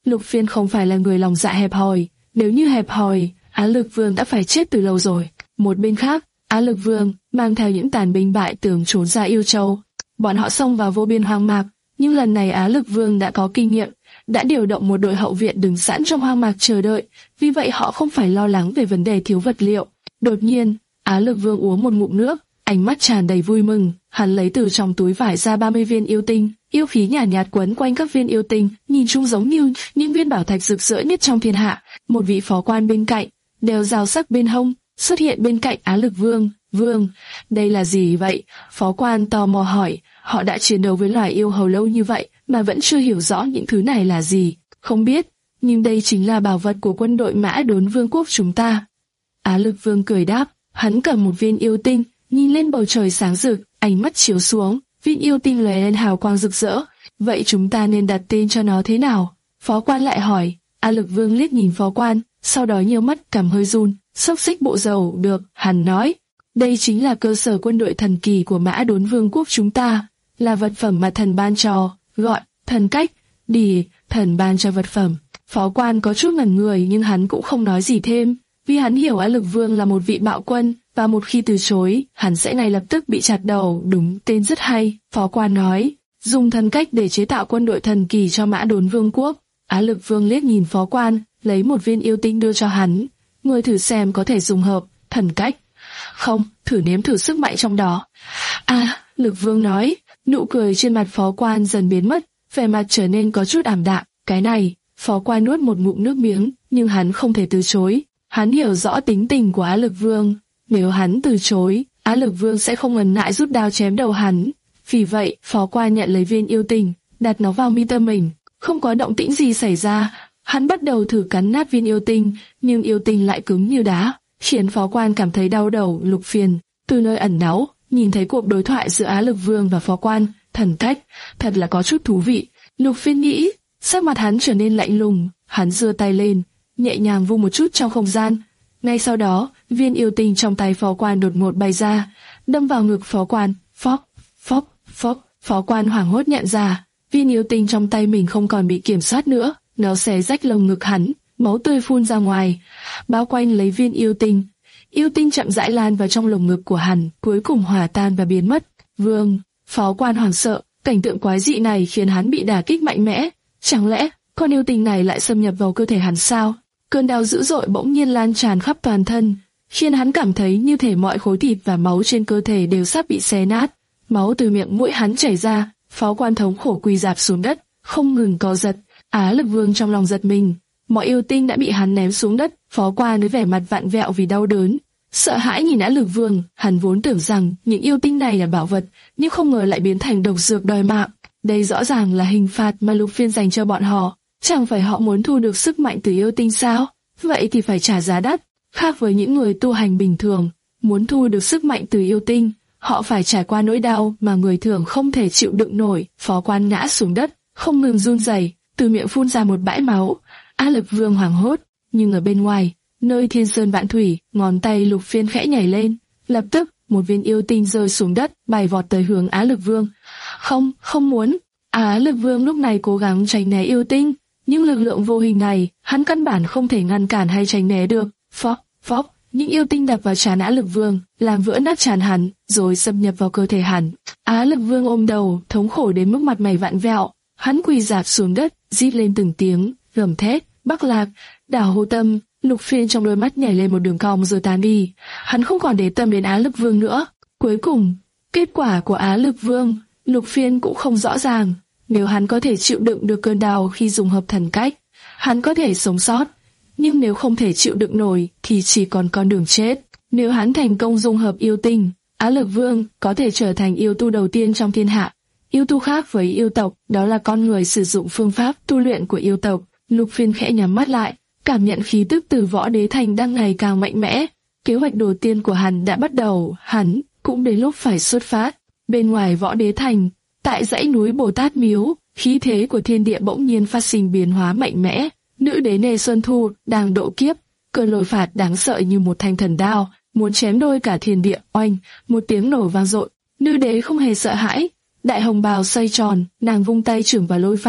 Lục Phiên không phải là người lòng dạ hẹp hòi, nếu như hẹp hòi, Á Lực Vương đã phải chết từ lâu rồi. Một bên khác, Á Lực Vương mang theo những tàn binh bại tưởng trốn ra Yêu Châu. Bọn họ xông vào vô biên hoang mạc, nhưng lần này Á Lực Vương đã có kinh nghiệm, đã điều động một đội hậu viện đứng sẵn trong hoang mạc chờ đợi, vì vậy họ không phải lo lắng về vấn đề thiếu vật liệu. Đột nhiên, Á Lực Vương uống một ngụm nước, ánh mắt tràn đầy vui mừng, hắn lấy từ trong túi vải ra ba mươi viên yêu tinh, yêu khí nhàn nhạt, nhạt quấn quanh các viên yêu tinh, nhìn chung giống như những viên bảo thạch rực rỡ nhất trong thiên hạ. Một vị phó quan bên cạnh, đeo dao sắc bên hông, xuất hiện bên cạnh Á Lực Vương. Vương, đây là gì vậy? Phó quan tò mò hỏi. Họ đã chiến đấu với loài yêu hầu lâu như vậy mà vẫn chưa hiểu rõ những thứ này là gì. Không biết, nhưng đây chính là bảo vật của quân đội Mã Đốn Vương quốc chúng ta. Á Lực Vương cười đáp, hắn cầm một viên yêu tinh, nhìn lên bầu trời sáng rực, ánh mắt chiếu xuống, viên yêu tinh lóe lên hào quang rực rỡ. Vậy chúng ta nên đặt tên cho nó thế nào? Phó quan lại hỏi. Á Lực Vương liếc nhìn phó quan, sau đó nhiều mắt cằm hơi run, xốc xích bộ dầu. Được, hắn nói. Đây chính là cơ sở quân đội thần kỳ của Mã Đốn Vương quốc chúng ta, là vật phẩm mà thần ban cho, gọi thần cách. Đi, thần ban cho vật phẩm. Phó quan có chút ngẩn người nhưng hắn cũng không nói gì thêm, vì hắn hiểu Á Lực Vương là một vị bạo quân, và một khi từ chối, hắn sẽ ngay lập tức bị chặt đầu. Đúng, tên rất hay. Phó quan nói, dùng thần cách để chế tạo quân đội thần kỳ cho Mã Đốn Vương quốc. Á Lực Vương liếc nhìn phó quan, lấy một viên yêu tinh đưa cho hắn. Ngươi thử xem có thể dùng hợp thần cách không, thử nếm thử sức mạnh trong đó. À, Lực Vương nói. Nụ cười trên mặt phó quan dần biến mất, vẻ mặt trở nên có chút ảm đạm. Cái này, phó quan nuốt một ngụm nước miếng, nhưng hắn không thể từ chối. Hắn hiểu rõ tính tình của Á Lực Vương. Nếu hắn từ chối, Á Lực Vương sẽ không ngần ngại rút đao chém đầu hắn. Vì vậy, phó quan nhận lấy viên yêu tinh, đặt nó vào mi tâm mình. Không có động tĩnh gì xảy ra. Hắn bắt đầu thử cắn nát viên yêu tinh, nhưng yêu tinh lại cứng như đá, khiến phó quan cảm thấy đau đầu. Lục Phiên từ nơi ẩn náu nhìn thấy cuộc đối thoại giữa Á Lực Vương và phó quan, thần cách, thật là có chút thú vị. Lục Phiên nghĩ, sắc mặt hắn trở nên lạnh lùng, hắn giơ tay lên, nhẹ nhàng vung một chút trong không gian. Ngay sau đó, viên yêu tinh trong tay phó quan đột ngột bay ra, đâm vào ngực phó quan. Phốc, phốc, phốc. Phó quan hoảng hốt nhận ra, viên yêu tinh trong tay mình không còn bị kiểm soát nữa, nó xé rách lồng ngực hắn, máu tươi phun ra ngoài, bao quanh lấy viên yêu tinh. Yêu tinh chậm rãi lan vào trong lồng ngực của hắn, cuối cùng hòa tan và biến mất. Vương, phó quan hoảng sợ, cảnh tượng quái dị này khiến hắn bị đả kích mạnh mẽ. Chẳng lẽ con yêu tinh này lại xâm nhập vào cơ thể hắn sao? Cơn đau dữ dội bỗng nhiên lan tràn khắp toàn thân, khiến hắn cảm thấy như thể mọi khối thịt và máu trên cơ thể đều sắp bị xé nát. Máu từ miệng mũi hắn chảy ra, phó quan thống khổ quỳ rạp xuống đất, không ngừng co giật. Á Lực Vương trong lòng giật mình, mọi yêu tinh đã bị hắn ném xuống đất. Phó quan với vẻ mặt vặn vẹo vì đau đớn, sợ hãi nhìn Á Lực Vương. Hắn vốn tưởng rằng những yêu tinh này là bảo vật, nhưng không ngờ lại biến thành độc dược đòi mạng. Đây rõ ràng là hình phạt mà Lục Phiên dành cho bọn họ. Chẳng phải họ muốn thu được sức mạnh từ yêu tinh sao? Vậy thì phải trả giá đắt. Khác với những người tu hành bình thường, muốn thu được sức mạnh từ yêu tinh, họ phải trải qua nỗi đau mà người thường không thể chịu đựng nổi. Phó quan ngã xuống đất, không ngừng run rẩy, từ miệng phun ra một bãi máu. Á Lực Vương hoảng hốt, nhưng ở bên ngoài, nơi thiên sơn vạn thủy, ngón tay Lục Phiên khẽ nhảy lên, lập tức một viên yêu tinh rơi xuống đất, bay vọt tới hướng Á Lực Vương. Không, không muốn. Á Lực Vương lúc này cố gắng tránh né yêu tinh, nhưng lực lượng vô hình này, hắn căn bản không thể ngăn cản hay tránh né được. Phốc, phốc, những yêu tinh đập vào trán Á Lực Vương, làm vỡ nát trán hắn, rồi xâm nhập vào cơ thể hắn. Á Lực Vương ôm đầu, thống khổ đến mức mặt mày vặn vẹo, hắn quỳ rạp xuống đất, rít lên từng tiếng, gầm thét. Bắc Lạc, đảo Hồ Tâm. Lục Phiên trong đôi mắt nhảy lên một đường cong rồi tán đi. Hắn không còn để tâm đến Á Lực Vương nữa. Cuối cùng, kết quả của Á Lực Vương, Lục Phiên cũng không rõ ràng. Nếu hắn có thể chịu đựng được cơn đau khi dùng hợp thần cách, hắn có thể sống sót. Nhưng nếu không thể chịu đựng nổi, thì chỉ còn con đường chết. Nếu hắn thành công dung hợp yêu tinh, Á Lực Vương có thể trở thành yêu tu đầu tiên trong thiên hạ. Yêu tu khác với yêu tộc, đó là con người sử dụng phương pháp tu luyện của yêu tộc. Lục Phiên khẽ nhắm mắt lại, cảm nhận khí tức từ Võ Đế Thành đang ngày càng mạnh mẽ. Kế hoạch đầu tiên của hắn đã bắt đầu, hắn cũng đến lúc phải xuất phát. Bên ngoài Võ Đế Thành, tại dãy núi Bồ Tát Miếu, khí thế của thiên địa bỗng nhiên phát sinh biến hóa mạnh mẽ. Nữ đế Nê Xuân Thu đang độ kiếp, cơn lôi phạt đáng sợ như một thanh thần đao, muốn chém đôi cả thiên địa. Oanh, một tiếng nổ vang dội. Nữ đế không hề sợ hãi, đại hồng bào xoay tròn, nàng vung tay chưởng vào lôi phạt,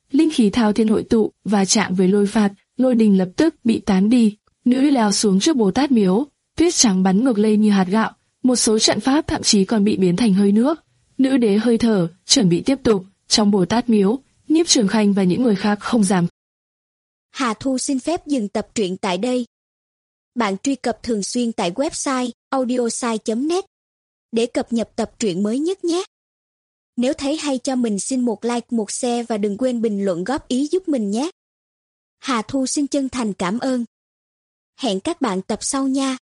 linh khí thao thiên hội tụ và chạm với lôi phạt, lôi đình lập tức bị tán đi. Nữ leo xuống trước Bồ Tát miếu, tuyết trắng bắn ngược lên như hạt gạo, một số trận pháp thậm chí còn bị biến thành hơi nước. Nữ đế hơi thở, chuẩn bị tiếp tục. Trong Bồ Tát miếu, Nhiếp Trường Khanh và những người khác không dám. Hà Thu xin phép dừng tập truyện tại đây. Bạn truy cập thường xuyên tại website audiosai chấm net để cập nhật tập truyện mới nhất nhé. Nếu thấy hay cho mình xin một like, một share và đừng quên bình luận góp ý giúp mình nhé. Hà Thu xin chân thành cảm ơn. Hẹn các bạn tập sau nha.